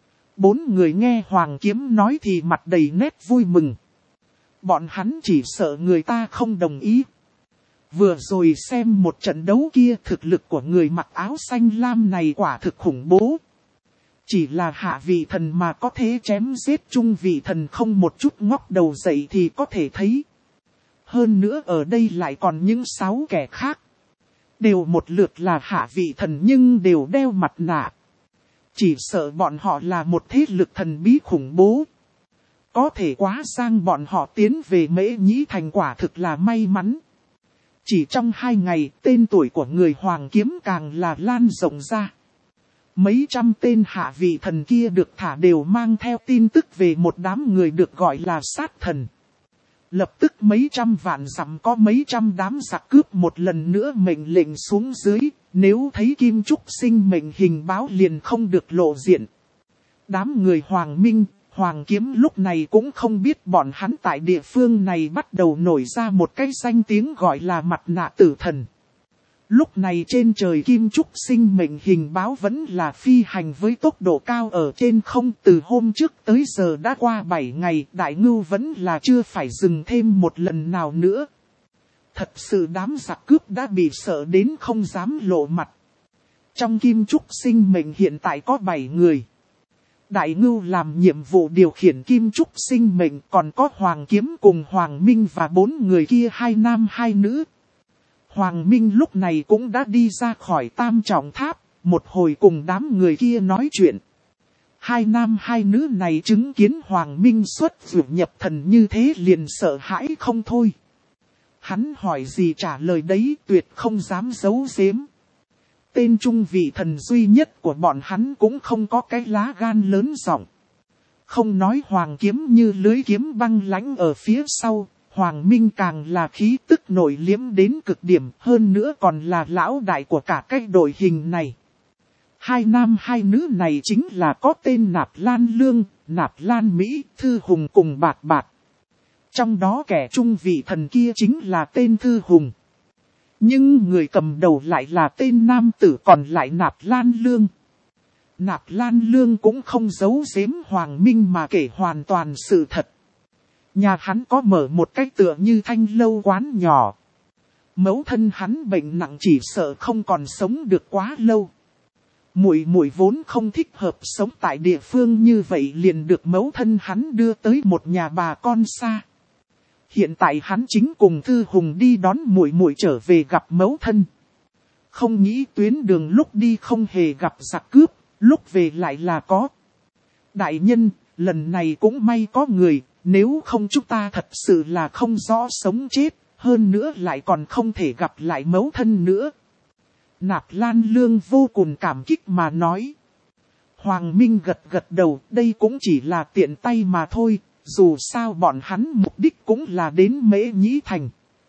[SPEAKER 1] 4 người nghe Hoàng Kiếm nói thì mặt đầy nét vui mừng. Bọn hắn chỉ sợ người ta không đồng ý. Vừa rồi xem một trận đấu kia, thực lực của người mặc áo xanh lam này quả thực khủng bố. Chỉ là hạ vị thần mà có thể chém giết trung vị thần không một chút ngóc đầu dậy thì có thể thấy. Hơn nữa ở đây lại còn những 6 kẻ khác. Đều một lượt là hạ vị thần nhưng đều đeo mặt nạ. Chỉ sợ bọn họ là một thế lực thần bí khủng bố. Có thể quá sang bọn họ tiến về Mễ Nhĩ Thành quả thực là may mắn. Chỉ trong 2 ngày, tên tuổi của người Hoàng Kiếm càng là lan rộng ra. Mấy trăm tên hạ vị thần kia được thả đều mang theo tin tức về một đám người được gọi là sát thần. Lập tức mấy trăm vạn dặm có mấy trăm đám giặc cướp một lần nữa mệnh lệnh xuống dưới, nếu thấy kim trúc sinh mệnh hình báo liền không được lộ diện. Đám người Hoàng Minh, Hoàng Kiếm lúc này cũng không biết bọn hắn tại địa phương này bắt đầu nổi ra một cái danh tiếng gọi là mặt nạ tử thần. Lúc này trên trời kim trúc sinh mệnh hình báo vẫn là phi hành với tốc độ cao ở trên không, từ hôm trước tới giờ đã qua 7 ngày, Đại Ngưu vẫn là chưa phải dừng thêm một lần nào nữa. Thật sự đám giặc cướp đã bị sợ đến không dám lộ mặt. Trong kim trúc sinh mệnh hiện tại có 7 người. Đại Ngưu làm nhiệm vụ điều khiển kim trúc sinh mệnh, còn có Hoàng Kiếm cùng Hoàng Minh và 4 người kia 2 nam 2 nữ. Hoàng Minh lúc này cũng đã đi ra khỏi Tam Trọng Tháp, một hồi cùng đám người kia nói chuyện. 2 nam 2 nữ này chứng kiến Hoàng Minh xuất dụ nhập thần như thế liền sợ hãi không thôi. Hắn hỏi gì trả lời đấy, tuyệt không dám giấu giếm. Tên trung vị thần duy nhất của bọn hắn cũng không có cái lá gan lớn rộng. Không nói Hoàng Kiếm như lưới kiếm băng lãnh ở phía sau. Hoàng Minh càng là khí tức nổi liếm đến cực điểm, hơn nữa còn là lão đại của cả cái đội hình này. 2 nam 2 nữ này chính là có tên Nạp Lan Lương, Nạp Lan Mỹ, Thư Hùng cùng Bạt Bạt. Trong đó kẻ trung vị thần kia chính là tên Thư Hùng. Nhưng người cầm đầu lại là tên nam tử còn lại Nạp Lan Lương. Nạp Lan Lương cũng không giấu giếm Hoàng Minh mà kể hoàn toàn sự thật. Nhà hắn có mở một cái tựa như thanh lâu quán nhỏ. Mẫu thân hắn bệnh nặng chỉ sợ không còn sống được quá lâu. Muội vốn không thích hợp sống tại địa phương như vậy liền được mẫu thân hắn đưa tới một nhà bà con xa. Hiện tại hắn chính cùng Thư Hùng đi đón muội trở về gặp mẫu thân. Không nghĩ tuyến đường lúc đi không hề gặp giặc cướp, lúc về lại là có. Đại nhân, lần này cũng may có người, nếu không chúng ta thật sự là không rõ sống chết, hơn nữa lại còn không thể gặp lại mẫu thân nữa. Nạp Lan Lương vô cùng cảm kích mà nói. Hoàng Minh gật gật đầu, đây cũng chỉ là tiện tay mà thôi, dù sao bọn hắn mục đích cũng là đến Mễ Nhĩ Thành.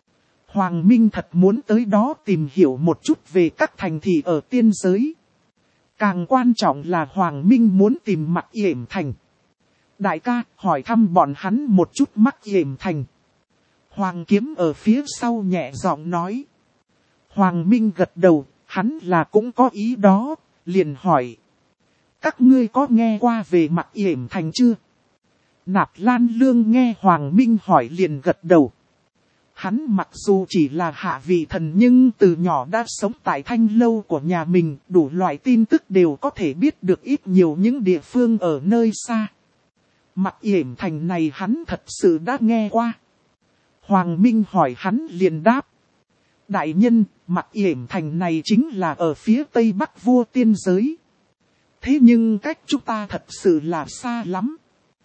[SPEAKER 1] Hoàng Minh thật muốn tới đó tìm hiểu một chút về các thành thị ở tiên giới. Càng quan trọng là Hoàng Minh muốn tìm Mặc Yểm Thành. Đại ca, hỏi thăm bọn hắn một chút Mặc Yểm Thành. Hoàng Kiếm ở phía sau nhẹ giọng nói. Hoàng Minh gật đầu, hắn là cũng có ý đó, liền hỏi. Các ngươi có nghe qua về Mặc Yểm Thành chưa? Nạp Lan Lương nghe Hoàng Minh hỏi liền gật đầu. Hắn mặc dù chỉ là hạ vị thần nhưng từ nhỏ đã sống tại thanh lâu của nhà mình, đủ loại tin tức đều có thể biết được ít nhiều những địa phương ở nơi xa. Mặc Yểm Thành này hắn thật sự đã nghe qua. Hoàng Minh hỏi hắn liền đáp. Đại nhân, Mặc Yểm Thành này chính là ở phía tây bắc vua tiên giới. Thế nhưng cách chúng ta thật sự là xa lắm.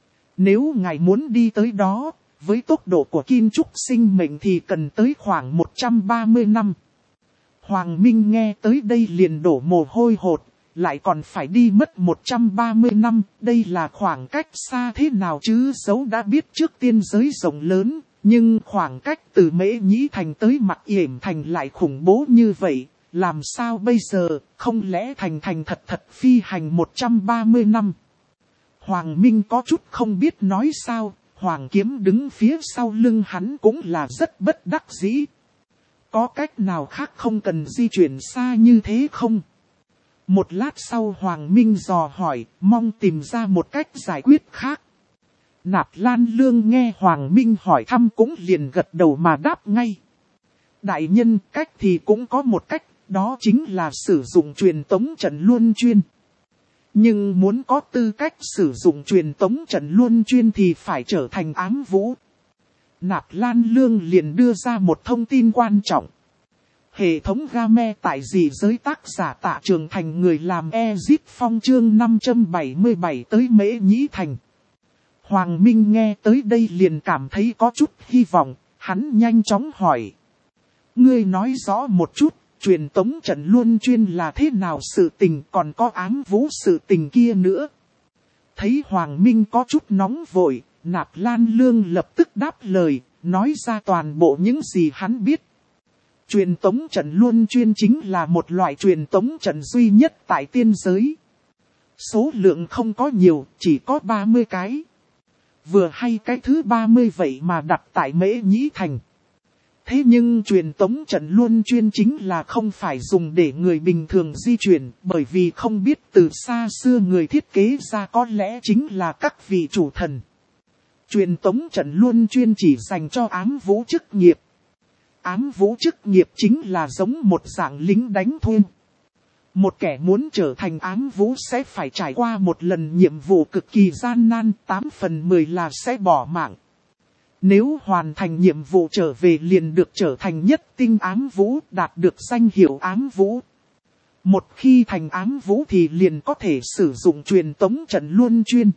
[SPEAKER 1] Nếu ngài muốn đi tới đó, với tốc độ của kim trúc sinh mệnh thì cần tới khoảng 130 năm. Hoàng Minh nghe tới đây liền đổ mồ hôi hột, lại còn phải đi mất 130 năm. Đây là khoảng cách xa thế nào chứ, dẫu đã biết trước tiên giới rộng lớn, nhưng khoảng cách từ Mễ Nhĩ Thành tới Mặc Yểm Thành lại khủng bố như vậy. Làm sao bây giờ, không lẽ thành thật phi hành 130 năm. Hoàng Minh có chút không biết nói sao. Hoàng Kiếm đứng phía sau lưng hắn cũng là rất bất đắc dĩ. Có cách nào khác không cần di chuyển xa như thế không? Một lát sau Hoàng Minh dò hỏi, mong tìm ra một cách giải quyết khác. Nạp Lan Lương nghe Hoàng Minh hỏi thăm cũng liền gật đầu mà đáp ngay. Đại nhân, cách thì cũng có một cách, đó chính là sử dụng truyền tống trận luân chuyên. Nhưng muốn có tư cách sử dụng truyền tống trận luân chuyên thì phải trở thành ám vũ. Nạp Lan Lương liền đưa ra một thông tin quan trọng. Hệ thống game tại dị giới tác giả Tạ Trường Thành người làm Ezip Phong chương 577 tới Mễ Nhĩ Thành. Hoàng Minh nghe tới đây liền cảm thấy có chút hy vọng, hắn nhanh chóng hỏi. Ngươi nói rõ một chút. Truyền tống trận luân chuyên là thế nào sự tình còn có ám vũ sự tình kia nữa. Thấy Hoàng Minh có chút nóng vội, Nạp Lan Lương lập tức đáp lời, nói ra toàn bộ những gì hắn biết. Truyền tống trận luân chuyên chính là một loại truyền tống trận duy nhất tại tiên giới. Số lượng không có nhiều, chỉ có 30 cái. Vừa hay cái thứ 30 vậy mà đặt tại Mễ Nhĩ Thành. Thế nhưng truyền tống trận luân chuyên chính là không phải dùng để người bình thường di chuyển, bởi vì không biết từ xa xưa người thiết kế ra có lẽ chính là các vị chủ thần. Truyền tống trận luân chuyên chỉ dành cho ám vũ chức nghiệp. Ám vũ chức nghiệp chính là giống một dạng lính đánh thuê. Một kẻ muốn trở thành ám vũ sẽ phải trải qua một lần nhiệm vụ cực kỳ gian nan, 8 phần 10 là sẽ bỏ mạng. Nếu hoàn thành nhiệm vụ trở về liền được trở thành nhất tinh ám vũ, đạt được danh hiệu ám vũ. Một khi thành ám vũ thì liền có thể sử dụng truyền tống trận luân chuyên.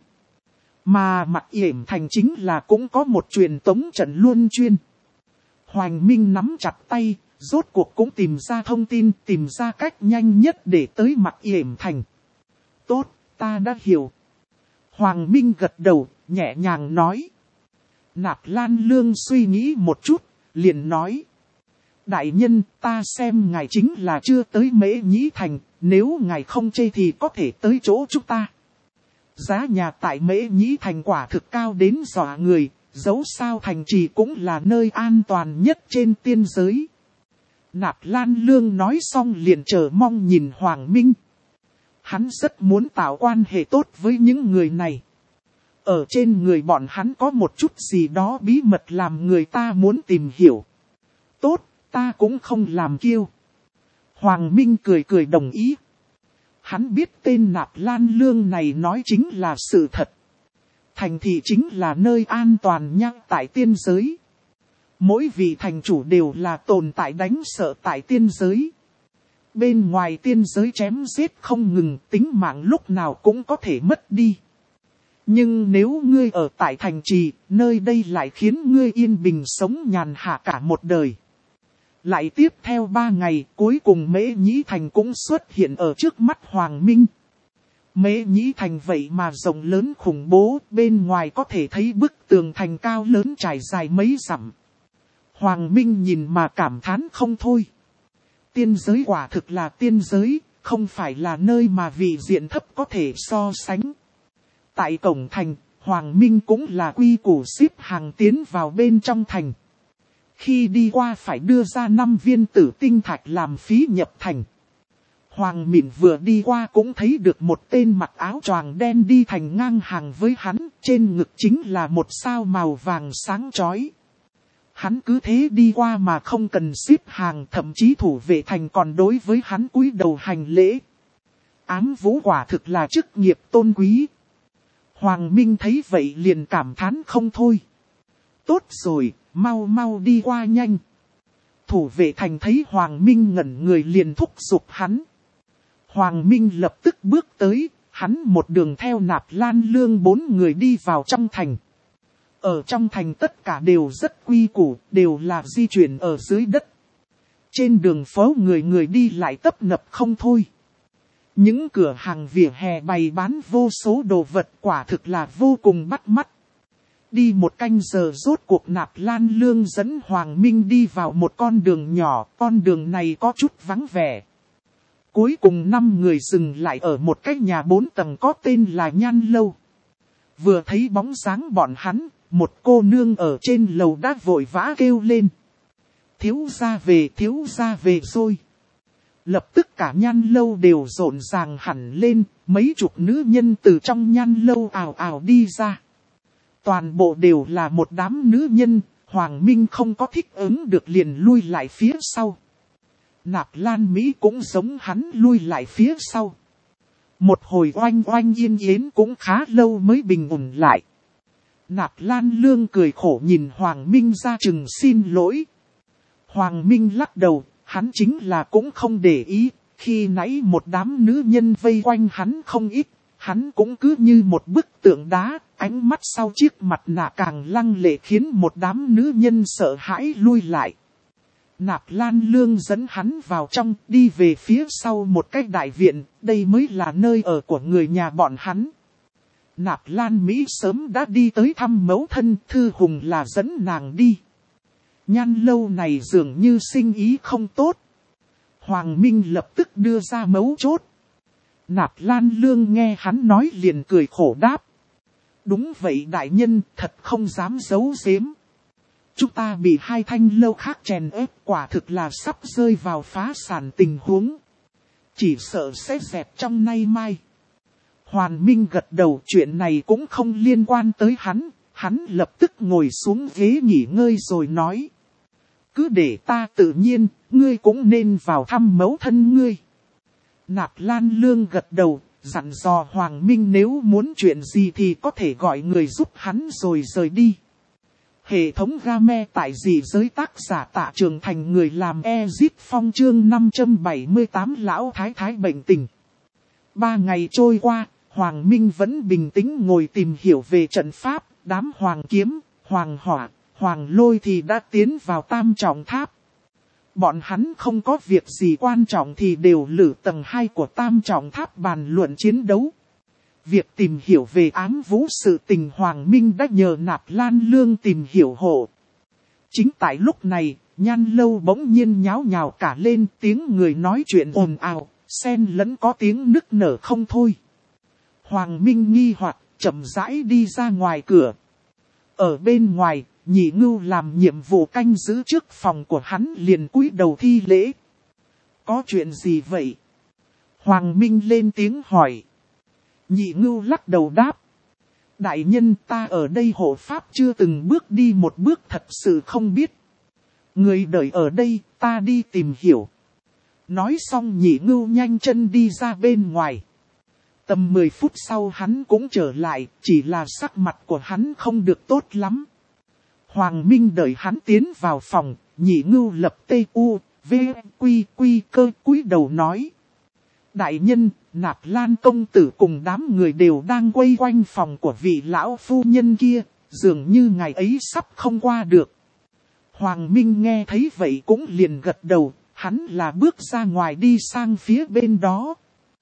[SPEAKER 1] Mà Mặc Yểm Thành chính là cũng có một truyền tống trận luân chuyên. Hoàng Minh nắm chặt tay, rốt cuộc cũng tìm ra thông tin, tìm ra cách nhanh nhất để tới Mặc Yểm Thành. Tốt, ta đã hiểu. Hoàng Minh gật đầu, nhẹ nhàng nói. Nạp Lan Lương suy nghĩ một chút, liền nói. Đại nhân, ta xem ngài chính là chưa tới Mễ Nhĩ Thành, nếu ngài không chê thì có thể tới chỗ chúng ta. Giá nhà tại Mễ Nhĩ Thành quả thực cao đến dọa người, dẫu sao thành trì cũng là nơi an toàn nhất trên tiên giới. Nạp Lan Lương nói xong liền chờ mong nhìn Hoàng Minh. Hắn rất muốn tạo quan hệ tốt với những người này. Ở trên người bọn hắn có một chút gì đó bí mật làm người ta muốn tìm hiểu. Tốt, ta cũng không làm kiêu. Hoàng Minh cười cười đồng ý. Hắn biết tên Nạp Lan Lương này nói chính là sự thật. Thành thị chính là nơi an toàn nhất tại tiên giới. Mỗi vị thành chủ đều là tồn tại đánh sợ tại tiên giới. Bên ngoài tiên giới chém giết không ngừng, tính mạng lúc nào cũng có thể mất đi. Nhưng nếu ngươi ở tại thành trì, nơi đây lại khiến ngươi yên bình sống nhàn hạ cả một đời. Lại tiếp theo 3 ngày, cuối cùng Mễ Nhĩ Thành cũng xuất hiện ở trước mắt Hoàng Minh. Mễ Nhĩ Thành vậy mà rộng lớn khủng bố, bên ngoài có thể thấy bức tường thành cao lớn trải dài mấy dặm. Hoàng Minh nhìn mà cảm thán không thôi. Tiên giới quả thực là tiên giới, không phải là nơi mà vị diện thấp có thể so sánh. Tại cổng thành, Hoàng Minh cũng là quy củ xếp hàng tiến vào bên trong thành. Khi đi qua phải đưa ra 5 viên tử tinh thạch làm phí nhập thành. Hoàng Mịn vừa đi qua cũng thấy được một tên mặc áo choàng đen đi thành ngang hàng với hắn, trên ngực chính là một sao màu vàng sáng chói. Hắn cứ thế đi qua mà không cần xếp hàng, thậm chí thủ vệ thành còn đối với hắn cúi đầu hành lễ. Ám vũ quả thực là chức nghiệp tôn quý. Hoàng Minh thấy vậy liền cảm thán không thôi. Tốt rồi, mau mau đi qua nhanh. Thủ vệ thành thấy Hoàng Minh ngẩn người liền thúc giục hắn. Hoàng Minh lập tức bước tới, hắn một đường theo Nạp Lan Lương 4 người đi vào trong thành. Ở trong thành tất cả đều rất quy củ, đều là di chuyển ở dưới đất. Trên đường phố người người đi lại tấp nập không thôi. Những cửa hàng vỉa hè bày bán vô số đồ vật quả thực là vô cùng bắt mắt. Đi một canh giờ rốt cuộc Nạp Lan Lương dẫn Hoàng Minh đi vào một con đường nhỏ, con đường này có chút vắng vẻ. Cuối cùng 5 người dừng lại ở một cái nhà 4 tầng có tên là Nhan Lâu. Vừa thấy bóng dáng bọn hắn, một cô nương ở trên lầu đã vội vã kêu lên. Thiếu gia về rồi. Lập tức cả Nhan Lâu đều rộn ràng hẳn lên, mấy chục nữ nhân từ trong Nhan Lâu ào ào đi ra. Toàn bộ đều là một đám nữ nhân, Hoàng Minh không có thích ứng được liền lui lại phía sau. Nạp Lan Mỹ cũng giống hắn lui lại phía sau. Một hồi oanh oanh yên yến cũng khá lâu mới bình ổn lại. Nạp Lan Lương cười khổ nhìn Hoàng Minh ra chừng xin lỗi. Hoàng Minh lắc đầu, hắn chính là cũng không để ý, khi nãy một đám nữ nhân vây quanh hắn không ít, hắn cũng cứ như một bức tượng đá, ánh mắt sau chiếc mặt nạ càng lăng lệ khiến một đám nữ nhân sợ hãi lui lại. Nạp Lan Lương dẫn hắn vào trong, đi về phía sau một cái đại viện, đây mới là nơi ở của người nhà bọn hắn. Nạp Lan Mỹ sớm đã đi tới thăm mẫu thân, Thư Hùng là dẫn nàng đi. Nhan Lâu này dường như sinh ý không tốt. Hoàng Minh lập tức đưa ra mấu chốt. Nạp Lan Lương nghe hắn nói liền cười khổ đáp. Đúng vậy đại nhân, thật không dám giấu giếm. Chúng ta bị 2 thanh lâu khác chèn ép, quả thực là sắp rơi vào phá sản tình huống. Chỉ sợ sẽ dẹp trong nay mai. Hoàn Minh gật đầu, chuyện này cũng không liên quan tới hắn. Hắn lập tức ngồi xuống ghế nghỉ ngơi rồi nói. Cứ để ta tự nhiên, ngươi cũng nên vào thăm mẫu thân ngươi. Nạp Lan Lương gật đầu, dặn dò Hoàng Minh nếu muốn chuyện gì thì có thể gọi người giúp hắn rồi rời đi. Hệ thống game tại dị giới tác giả Tạ Trường Thành, người làm Ezit Phong chương 578 lão thái thái bệnh tình. 3 ngày trôi qua, Hoàng Minh vẫn bình tĩnh ngồi tìm hiểu về trận pháp, đám Hoàng Kiếm, Hoàng Hỏa, Hoàng Lôi thì đã tiến vào Tam Trọng Tháp. Bọn hắn không có việc gì quan trọng thì đều lử tầng 2 của Tam Trọng Tháp bàn luận chiến đấu. Việc tìm hiểu về ám vũ sự tình Hoàng Minh đã nhờ Nạp Lan Lương tìm hiểu hộ. Chính tại lúc này, Nhan Lâu bỗng nhiên nháo nhào cả lên, tiếng người nói chuyện ồn ào, xen lẫn có tiếng nức nở không thôi. Hoàng Minh nghi hoặc, chậm rãi đi ra ngoài cửa. Ở bên ngoài, Nhị Ngưu làm nhiệm vụ canh giữ trước phòng của hắn liền cúi đầu thi lễ. Có chuyện gì vậy? Hoàng Minh lên tiếng hỏi. Nhị Ngưu lắc đầu đáp. Đại nhân, ta ở đây hộ pháp chưa từng bước đi một bước, thật sự không biết. Người đợi ở đây, ta đi tìm hiểu. Nói xong Nhị Ngưu nhanh chân đi ra bên ngoài. Tầm 10 phút sau hắn cũng trở lại, chỉ là sắc mặt của hắn không được tốt lắm. Hoàng Minh đợi hắn tiến vào phòng, Nhị Ngưu lập V, Quy Cơ cúi đầu nói. Đại nhân, Nạp Lan công tử cùng đám người đều đang quay quanh phòng của vị lão phu nhân kia, dường như ngày ấy sắp không qua được. Hoàng Minh nghe thấy vậy cũng liền gật đầu, hắn là bước ra ngoài đi sang phía bên đó.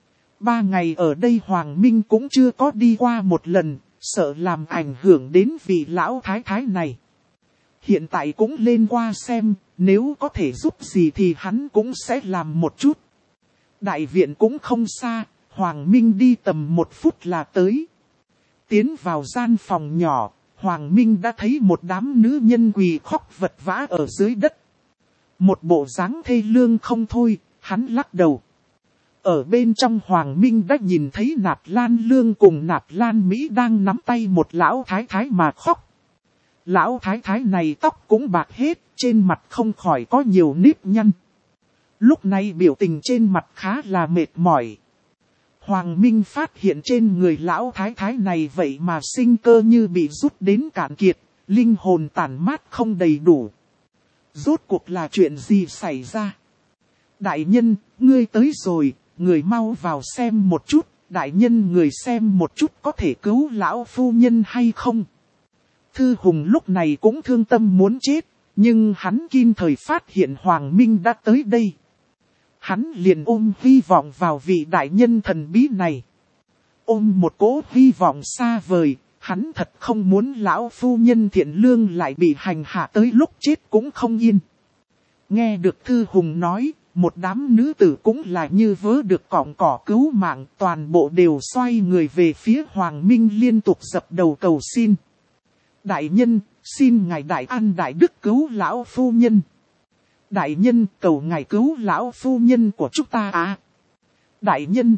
[SPEAKER 1] 3 ngày ở đây Hoàng Minh cũng chưa có đi qua một lần, sợ làm ảnh hưởng đến vị lão thái thái này. Hiện tại cũng lên qua xem, nếu có thể giúp gì thì hắn cũng sẽ làm một chút. Đại viện cũng không xa, Hoàng Minh đi tầm 1 phút là tới. Tiến vào gian phòng nhỏ, Hoàng Minh đã thấy một đám nữ nhân quỳ khóc vật vã ở dưới đất. Một bộ dáng thê lương không thôi, hắn lắc đầu. Ở bên trong Hoàng Minh đã nhìn thấy Nạp Lan Lương cùng Nạp Lan Mỹ đang nắm tay một lão thái thái mà khóc. Lão thái thái này tóc cũng bạc hết, trên mặt không khỏi có nhiều nếp nhăn. Lúc này biểu tình trên mặt khá là mệt mỏi. Hoàng Minh phát hiện trên người lão thái thái này vậy mà sinh cơ như bị rút đến cạn kiệt, linh hồn tản mát không đầy đủ. Rốt cuộc là chuyện gì xảy ra? Đại nhân, ngươi tới rồi, người mau vào xem một chút, đại nhân người xem một chút có thể cứu lão phu nhân hay không? Thư Hùng lúc này cũng thương tâm muốn chết, nhưng hắn kịp thời phát hiện Hoàng Minh đã tới đây. Hắn liền ôm hy vọng vào vị đại nhân thần bí này. Ôm một cỗ hy vọng xa vời, hắn thật không muốn lão phu nhân thiện lương lại bị hành hạ tới lúc chết cũng không yên. Nghe được Thư Hùng nói, một đám nữ tử cũng là như vớ được cọng cỏ cứu mạng, toàn bộ đều xoay người về phía Hoàng Minh liên tục dập đầu cầu xin. Đại nhân, xin ngài đại an đại đức cứu lão phu nhân. Đại nhân, cầu ngài cứu lão phu nhân của chúng ta à. Đại nhân.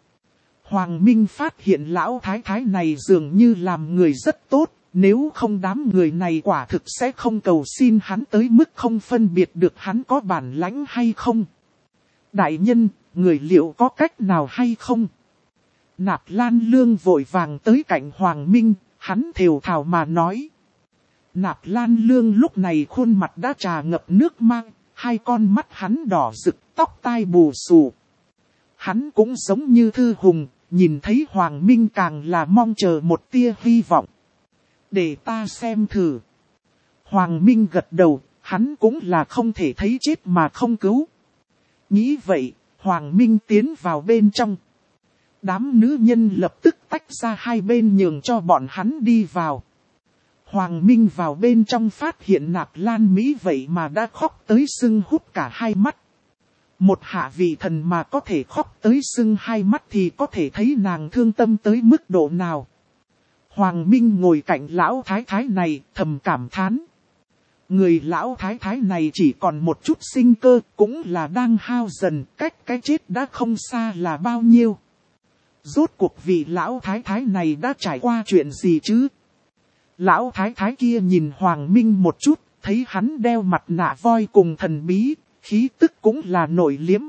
[SPEAKER 1] Hoàng Minh phát hiện lão thái thái này dường như làm người rất tốt, nếu không đám người này quả thực sẽ không cầu xin hắn tới mức không phân biệt được hắn có bản lãnh hay không. Đại nhân, người liệu có cách nào hay không? Nạp Lan Lương vội vàng tới cạnh Hoàng Minh, hắn thều thào mà nói. Nạp Lan Lương lúc này khuôn mặt đã trà ngập nước mang, hai con mắt hắn đỏ rực, tóc tai bù xù. Hắn cũng giống như Thư Hùng, nhìn thấy Hoàng Minh càng là mong chờ một tia hy vọng. Để ta xem thử. Hoàng Minh gật đầu, hắn cũng là không thể thấy chết mà không cứu. Nghĩ vậy, Hoàng Minh tiến vào bên trong. Đám nữ nhân lập tức tách ra hai bên nhường cho bọn hắn đi vào. Hoàng Minh vào bên trong phát hiện Nạp Lan Mỹ vậy mà đã khóc tới sưng húp cả hai mắt. Một hạ vị thần mà có thể khóc tới sưng hai mắt thì có thể thấy nàng thương tâm tới mức độ nào. Hoàng Minh ngồi cạnh lão thái thái này thầm cảm thán. Người lão thái thái này chỉ còn một chút sinh cơ cũng là đang hao dần, cách cái chết đã không xa là bao nhiêu. Rốt cuộc vị lão thái thái này đã trải qua chuyện gì chứ? Lão thái thái kia nhìn Hoàng Minh một chút, thấy hắn đeo mặt nạ voi cùng thần bí, khí tức cũng là nổi liếm.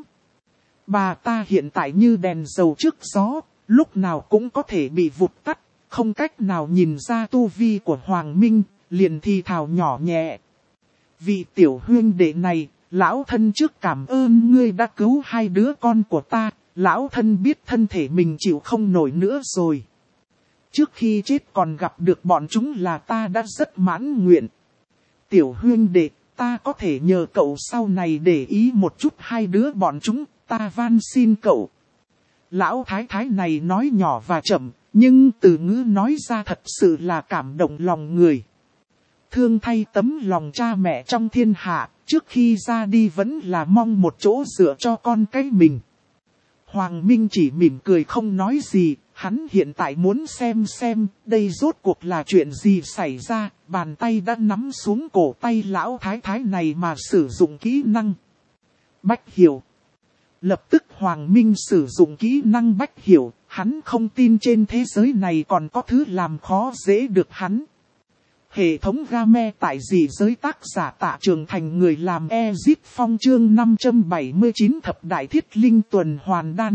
[SPEAKER 1] Bà ta hiện tại như đèn dầu trước gió, lúc nào cũng có thể bị vụt tắt, không cách nào nhìn ra tu vi của Hoàng Minh, liền thì thào nhỏ nhẹ. Vị tiểu huynh đệ này, lão thân trước cảm ơn ngươi đã cứu hai đứa con của ta, lão thân biết thân thể mình chịu không nổi nữa rồi. Trước khi chết còn gặp được bọn chúng là ta đã rất mãn nguyện. Tiểu huynh đệ, ta có thể nhờ cậu sau này để ý một chút hai đứa bọn chúng, ta van xin cậu. Lão thái thái này nói nhỏ và chậm, nhưng từ ngữ nói ra thật sự là cảm động lòng người. Thương thay tấm lòng cha mẹ trong thiên hạ, trước khi ra đi vẫn là mong một chỗ dựa cho con cái mình. Hoàng Minh chỉ mỉm cười không nói gì, hắn hiện tại muốn xem đây rốt cuộc là chuyện gì xảy ra, bàn tay đã nắm xuống cổ tay lão thái thái này mà sử dụng kỹ năng. Bách hiểu. Lập tức Hoàng Minh sử dụng kỹ năng bách hiểu, hắn không tin trên thế giới này còn có thứ làm khó dễ được hắn. Hệ thống game tại dị giới tác giả Tạ Trường Thành người làm Ezip Phong chương 579 thập đại thiết linh tuần hoàn đan.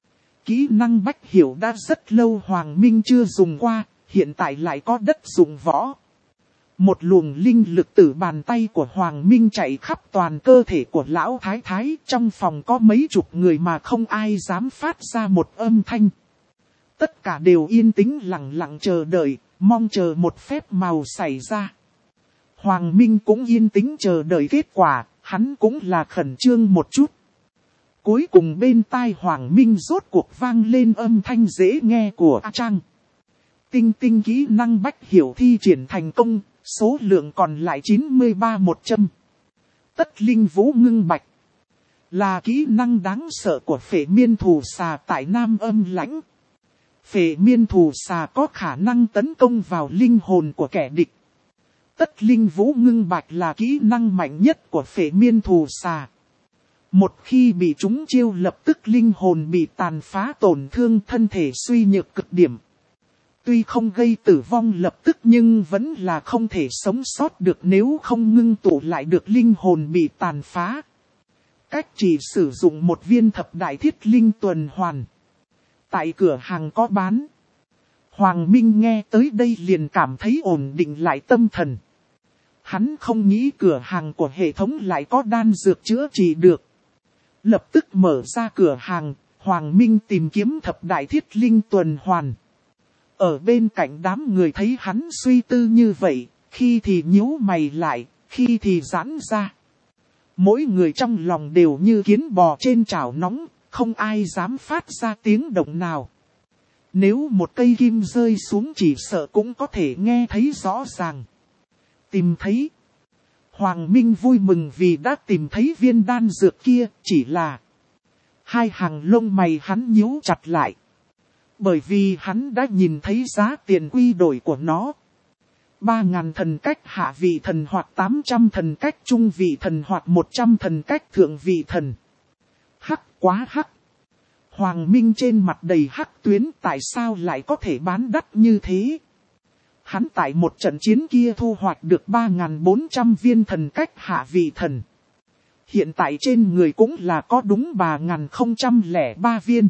[SPEAKER 1] Kỹ năng bách hiểu đã rất lâu Hoàng Minh chưa dùng qua, hiện tại lại có đất dụng võ. Một luồng linh lực từ bàn tay của Hoàng Minh chạy khắp toàn cơ thể của lão thái thái. Trong phòng có mấy chục người mà không ai dám phát ra một âm thanh. Tất cả đều yên tĩnh lặng lặng chờ đợi, mong chờ một phép màu xảy ra. Hoàng Minh cũng yên tĩnh chờ đợi kết quả, hắn cũng là khẩn trương một chút. Cuối cùng bên tai Hoàng Minh rốt cuộc vang lên âm thanh dễ nghe của A Trang. Tinh tinh kỹ năng bách hiểu thi triển thành công, số lượng còn lại 93-100. Tất linh vũ ngưng bạch. Là kỹ năng đáng sợ của phệ miên thù xà tại Nam Âm Lãnh. Phệ miên thù xà có khả năng tấn công vào linh hồn của kẻ địch. Tất linh vũ ngưng bạch là kỹ năng mạnh nhất của phệ miên thù xà. Một khi bị trúng chiêu lập tức linh hồn bị tàn phá tổn thương, thân thể suy nhược cực điểm. Tuy không gây tử vong lập tức nhưng vẫn là không thể sống sót được nếu không ngưng tụ lại được linh hồn bị tàn phá. Cách chỉ sử dụng một viên thập đại thiết linh tuần hoàn. Tại cửa hàng có bán. Hoàng Minh nghe tới đây liền cảm thấy ổn định lại tâm thần. Hắn không nghĩ cửa hàng của hệ thống lại có đan dược chữa trị được. Lập tức mở ra cửa hàng, Hoàng Minh tìm kiếm thập đại thiết linh tuần hoàn. Ở bên cạnh đám người thấy hắn suy tư như vậy, khi thì nhíu mày lại, khi thì giãn ra. Mỗi người trong lòng đều như kiến bò trên chảo nóng, không ai dám phát ra tiếng động nào. Nếu một cây kim rơi xuống chỉ sợ cũng có thể nghe thấy rõ ràng. Tìm thấy. Hoàng Minh vui mừng vì đã tìm thấy viên đan dược kia, chỉ là hai hàng lông mày hắn nhíu chặt lại. Bởi vì hắn đã nhìn thấy giá tiền quy đổi của nó. 3.000 thần cách hạ vị thần hoặc 800 thần cách trung vị thần hoặc 100 thần cách thượng vị thần. Hắc quá hắc. Hoàng Minh trên mặt đầy hắc tuyến, tại sao lại có thể bán đắt như thế? Hắn tại một trận chiến kia thu hoạch được 3.400 viên thần cách hạ vị thần. Hiện tại trên người cũng là có đúng 3.003 viên.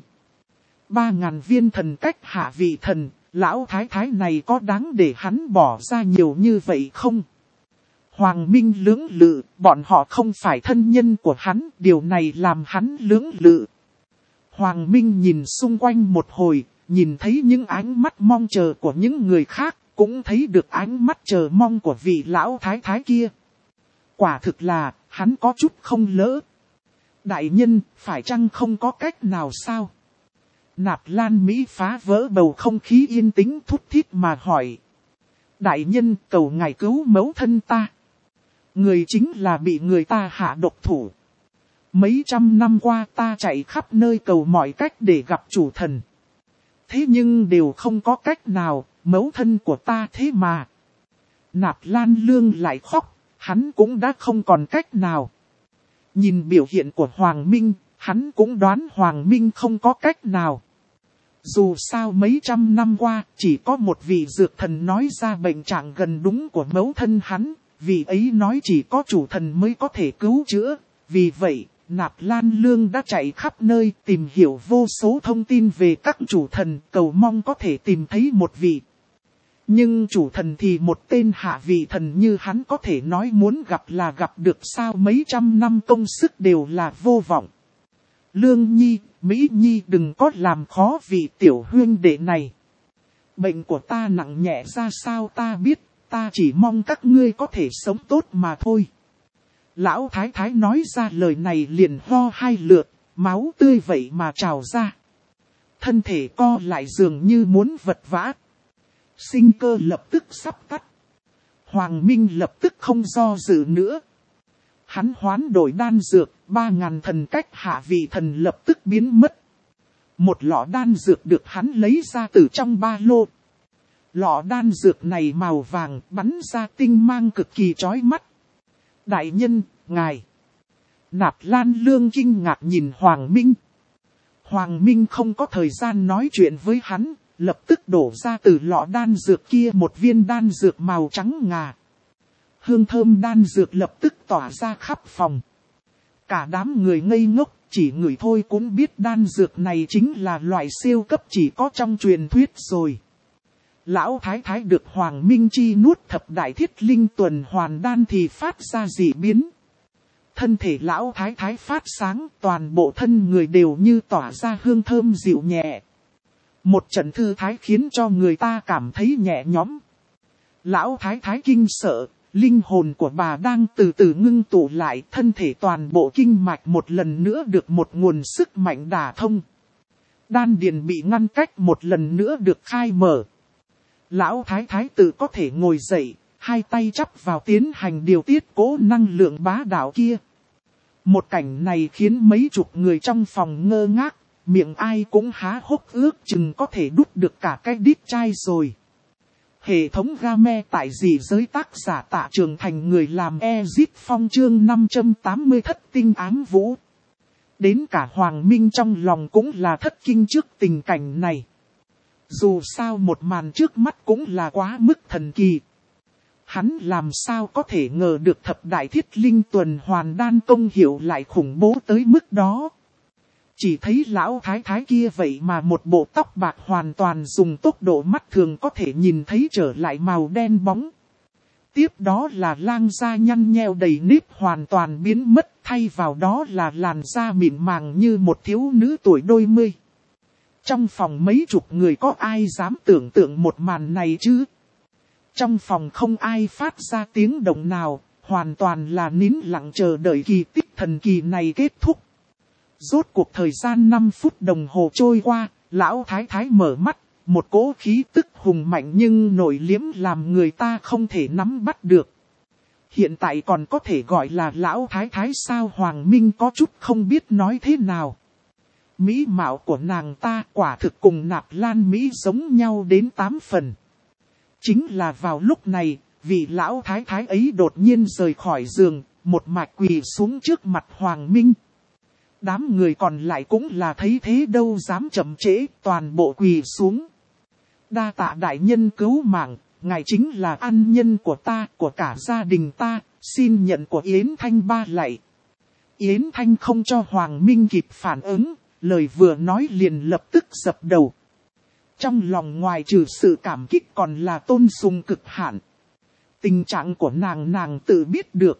[SPEAKER 1] 3.000 viên thần cách hạ vị thần, lão thái thái này có đáng để hắn bỏ ra nhiều như vậy không? Hoàng Minh lưỡng lự, bọn họ không phải thân nhân của hắn, điều này làm hắn lưỡng lự. Hoàng Minh nhìn xung quanh một hồi, nhìn thấy những ánh mắt mong chờ của những người khác, cũng thấy được ánh mắt chờ mong của vị lão thái thái kia. Quả thực là, hắn có chút không lỡ. Đại nhân, phải chăng không có cách nào sao? Nạp Lan Mỹ phá vỡ bầu không khí yên tĩnh thút thít mà hỏi. Đại nhân, cầu ngài cứu mẫu thân ta. Người chính là bị người ta hạ độc thủ. Mấy trăm năm qua ta chạy khắp nơi cầu mọi cách để gặp chủ thần. Thế nhưng đều không có cách nào, mẫu thân của ta thế mà. Nạp Lan Lương lại khóc, hắn cũng đã không còn cách nào. Nhìn biểu hiện của Hoàng Minh, hắn cũng đoán Hoàng Minh không có cách nào. Dù sao mấy trăm năm qua, chỉ có một vị dược thần nói ra bệnh trạng gần đúng của mẫu thân hắn, vì ấy nói chỉ có chủ thần mới có thể cứu chữa. Vì vậy, Nạp Lan Lương đã chạy khắp nơi tìm hiểu vô số thông tin về các chủ thần, cầu mong có thể tìm thấy một vị. Nhưng chủ thần thì một tên hạ vị thần như hắn có thể nói muốn gặp là gặp được sao, mấy trăm năm công sức đều là vô vọng. Lương Nhi, Mỹ Nhi đừng có làm khó vị tiểu huynh đệ này. Bệnh của ta nặng nhẹ ra sao ta biết, ta chỉ mong các ngươi có thể sống tốt mà thôi. Lão thái thái nói ra lời này liền ho hai lượt, máu tươi vậy mà trào ra. Thân thể co lại dường như muốn vật vã. Sinh cơ lập tức sắp tắt. Hoàng Minh lập tức không do dự nữa. Hắn hoán đổi đan dược, 3.000 thần cách hạ vị thần lập tức biến mất. Một lọ đan dược được hắn lấy ra từ trong ba lô. Lọ đan dược này màu vàng bắn ra tinh mang cực kỳ chói mắt. Đại nhân, ngài. Nạp Lan Lương kinh ngạc nhìn Hoàng Minh. Hoàng Minh không có thời gian nói chuyện với hắn, lập tức đổ ra từ lọ đan dược kia một viên đan dược màu trắng ngà. Hương thơm đan dược lập tức tỏa ra khắp phòng. Cả đám người ngây ngốc, chỉ ngửi thôi cũng biết đan dược này chính là loại siêu cấp chỉ có trong truyền thuyết rồi. Lão Thái Thái được Hoàng Minh Chi nuốt thập đại thiết linh tuần hoàn đan thì phát ra dị biến. Thân thể Lão Thái Thái phát sáng, toàn bộ thân người đều như tỏa ra hương thơm dịu nhẹ. Một trận thư thái khiến cho người ta cảm thấy nhẹ nhõm. Lão Thái Thái kinh sợ, linh hồn của bà đang từ từ ngưng tụ lại, thân thể toàn bộ kinh mạch một lần nữa được một nguồn sức mạnh đả thông. Đan điền bị ngăn cách một lần nữa được khai mở. Lão Thái Thái tự có thể ngồi dậy, hai tay chắp vào tiến hành điều tiết cố năng lượng bá đạo kia. Một cảnh này khiến mấy chục người trong phòng ngơ ngác, miệng ai cũng há hốc ước chừng có thể đút được cả cái đít chai rồi. Hệ thống game tại dị giới tác giả Tạ Trường Thành người làm Ezip Phong chương 580 thất tinh ám vũ. Đến cả Hoàng Minh trong lòng cũng là thất kinh trước tình cảnh này. Dù sao một màn trước mắt cũng là quá mức thần kỳ. Hắn làm sao có thể ngờ được thập đại thiết linh tuần hoàn đan công hiệu lại khủng bố tới mức đó. Chỉ thấy Lão Thái Thái kia vậy mà một bộ tóc bạc hoàn toàn dùng tốc độ mắt thường có thể nhìn thấy trở lại màu đen bóng. Tiếp đó là lang da nhăn nheo đầy nếp hoàn toàn biến mất, thay vào đó là làn da mịn màng như một thiếu nữ tuổi đôi mươi. Trong phòng mấy chục người có ai dám tưởng tượng một màn này chứ? Trong phòng không ai phát ra tiếng động nào, hoàn toàn là nín lặng chờ đợi kỳ tích thần kỳ này kết thúc. Rốt cuộc thời gian 5 phút đồng hồ trôi qua, Lão Thái Thái mở mắt, một cỗ khí tức hùng mạnh nhưng nổi liếm làm người ta không thể nắm bắt được. Hiện tại còn có thể gọi là Lão Thái Thái sao? Hoàng Minh có chút không biết nói thế nào. Mỹ mạo của nàng ta quả thực cùng Nạp Lan Mỹ giống nhau đến 8 phần. Chính là vào lúc này, vị Lão Thái Thái ấy đột nhiên rời khỏi giường, một mạch quỳ xuống trước mặt Hoàng Minh. Đám người còn lại cũng là thấy thế đâu dám chậm trễ, toàn bộ quỳ xuống. Đa tạ đại nhân cứu mạng, ngài chính là ân nhân của ta, của cả gia đình ta, xin nhận của Yến Thanh ba lạy. Yến Thanh không cho Hoàng Minh kịp phản ứng, lời vừa nói liền lập tức dập đầu. Trong lòng ngoài trừ sự cảm kích còn là tôn sùng cực hạn. Tình trạng của nàng tự biết được.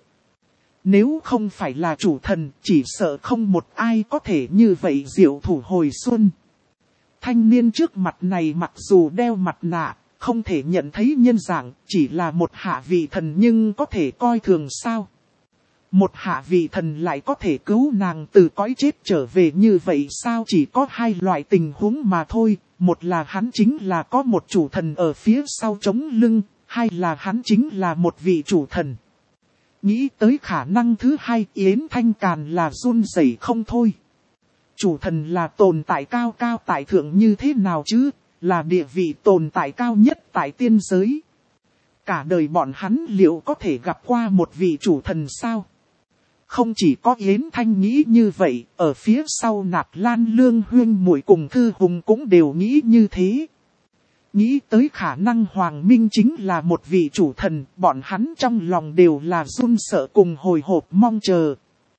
[SPEAKER 1] Nếu không phải là chủ thần, chỉ sợ không một ai có thể như vậy diệu thủ hồi xuân. Thanh niên trước mặt này mặc dù đeo mặt nạ, không thể nhận thấy nhân dạng, chỉ là một hạ vị thần nhưng có thể coi thường sao. Một hạ vị thần lại có thể cứu nàng từ cõi chết trở về như vậy sao? Chỉ có hai loại tình huống mà thôi, một là hắn chính là có một chủ thần ở phía sau chống lưng, hai là hắn chính là một vị chủ thần. Nghĩ tới khả năng thứ hai, Yến Thanh Càn là run rẩy không thôi. Chủ thần là tồn tại cao cao tại thượng như thế nào chứ, là địa vị tồn tại cao nhất tại tiên giới. Cả đời bọn hắn liệu có thể gặp qua một vị chủ thần sao? Không chỉ có Yến Thanh nghĩ như vậy, ở phía sau Nạp Lan Lương Huyên muội cùng Thư Hùng cũng đều nghĩ như thế. Nghĩ tới khả năng Hoàng Minh chính là một vị chủ thần, bọn hắn trong lòng đều là run sợ cùng hồi hộp mong chờ.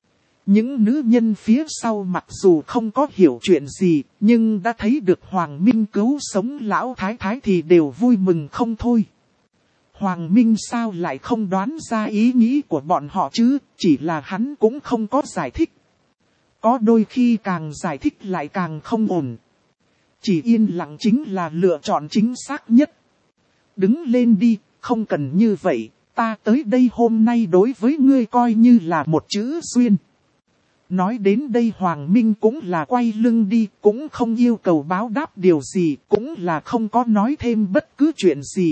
[SPEAKER 1] Những nữ nhân phía sau mặc dù không có hiểu chuyện gì, nhưng đã thấy được Hoàng Minh cứu sống Lão Thái Thái thì đều vui mừng không thôi. Hoàng Minh sao lại không đoán ra ý nghĩ của bọn họ chứ, chỉ là hắn cũng không có giải thích. Có đôi khi càng giải thích lại càng không ổn. Chỉ yên lặng chính là lựa chọn chính xác nhất. Đứng lên đi, không cần như vậy, ta tới đây hôm nay đối với ngươi coi như là một chữ duyên. Nói đến đây Hoàng Minh cũng là quay lưng đi, cũng không yêu cầu báo đáp điều gì, cũng là không có nói thêm bất cứ chuyện gì.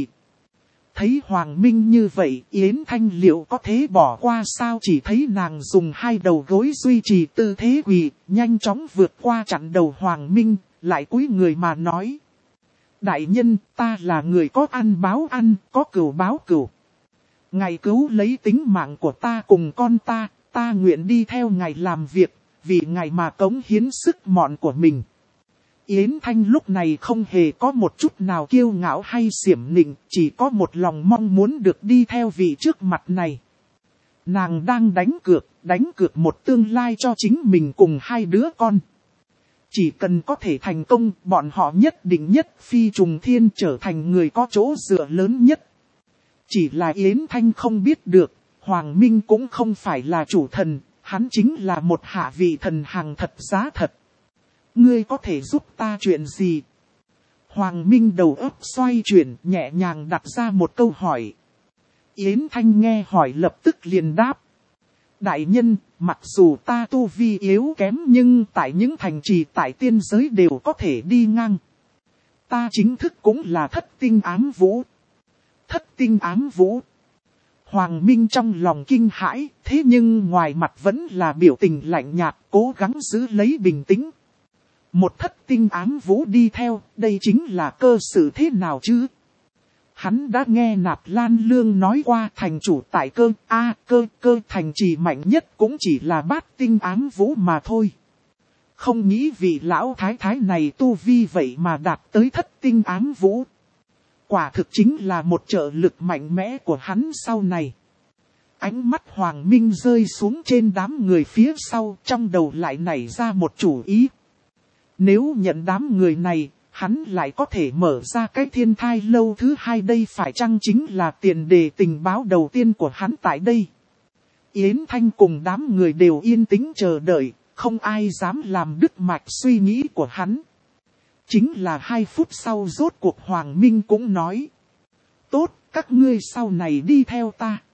[SPEAKER 1] Thấy Hoàng Minh như vậy, Yến Thanh liệu có thế bỏ qua sao? Chỉ thấy nàng dùng hai đầu gối duy trì tư thế quỳ, nhanh chóng vượt qua chặn đầu Hoàng Minh, lại cúi người mà nói. Đại nhân, ta là người có ăn báo ăn, có cừu báo cừu. Ngài cứu lấy tính mạng của ta cùng con ta nguyện đi theo ngài làm việc, vì ngài mà cống hiến sức mọn của mình. Yến Thanh lúc này không hề có một chút nào kiêu ngạo hay xiểm nịnh, chỉ có một lòng mong muốn được đi theo vị trước mặt này. Nàng đang đánh cược một tương lai cho chính mình cùng hai đứa con. Chỉ cần có thể thành công, bọn họ nhất định nhất phi trùng thiên trở thành người có chỗ dựa lớn nhất. Chỉ là Yến Thanh không biết được, Hoàng Minh cũng không phải là chủ thần, hắn chính là một hạ vị thần hàng thật giá thật. Ngươi có thể giúp ta chuyện gì? Hoàng Minh đầu óc xoay chuyển, nhẹ nhàng đặt ra một câu hỏi. Yến Thanh nghe hỏi lập tức liền đáp. Đại nhân, mặc dù ta tu vi yếu kém nhưng tại những thành trì tại tiên giới đều có thể đi ngang. Ta chính thức cũng là thất tinh ám vũ. Thất tinh ám vũ. Hoàng Minh trong lòng kinh hãi, thế nhưng ngoài mặt vẫn là biểu tình lạnh nhạt, cố gắng giữ lấy bình tĩnh. Một thất tinh ám vũ đi theo, đây chính là cơ sự thế nào chứ? Hắn đã nghe Nạp Lan Lương nói qua thành chủ tại cơ thành trì mạnh nhất cũng chỉ là bát tinh ám vũ mà thôi. Không nghĩ vị lão thái thái này tu vi vậy mà đạt tới thất tinh ám vũ. Quả thực chính là một trợ lực mạnh mẽ của hắn sau này. Ánh mắt Hoàng Minh rơi xuống trên đám người phía sau, trong đầu lại nảy ra một chủ ý. Nếu nhận đám người này, hắn lại có thể mở ra cái thiên thai lâu thứ hai, đây phải chăng chính là tiền đề tình báo đầu tiên của hắn tại đây. Yến Thanh cùng đám người đều yên tĩnh chờ đợi, không ai dám làm đứt mạch suy nghĩ của hắn. Chính là 2 phút sau rốt cuộc Hoàng Minh cũng nói. Tốt, các ngươi sau này đi theo ta.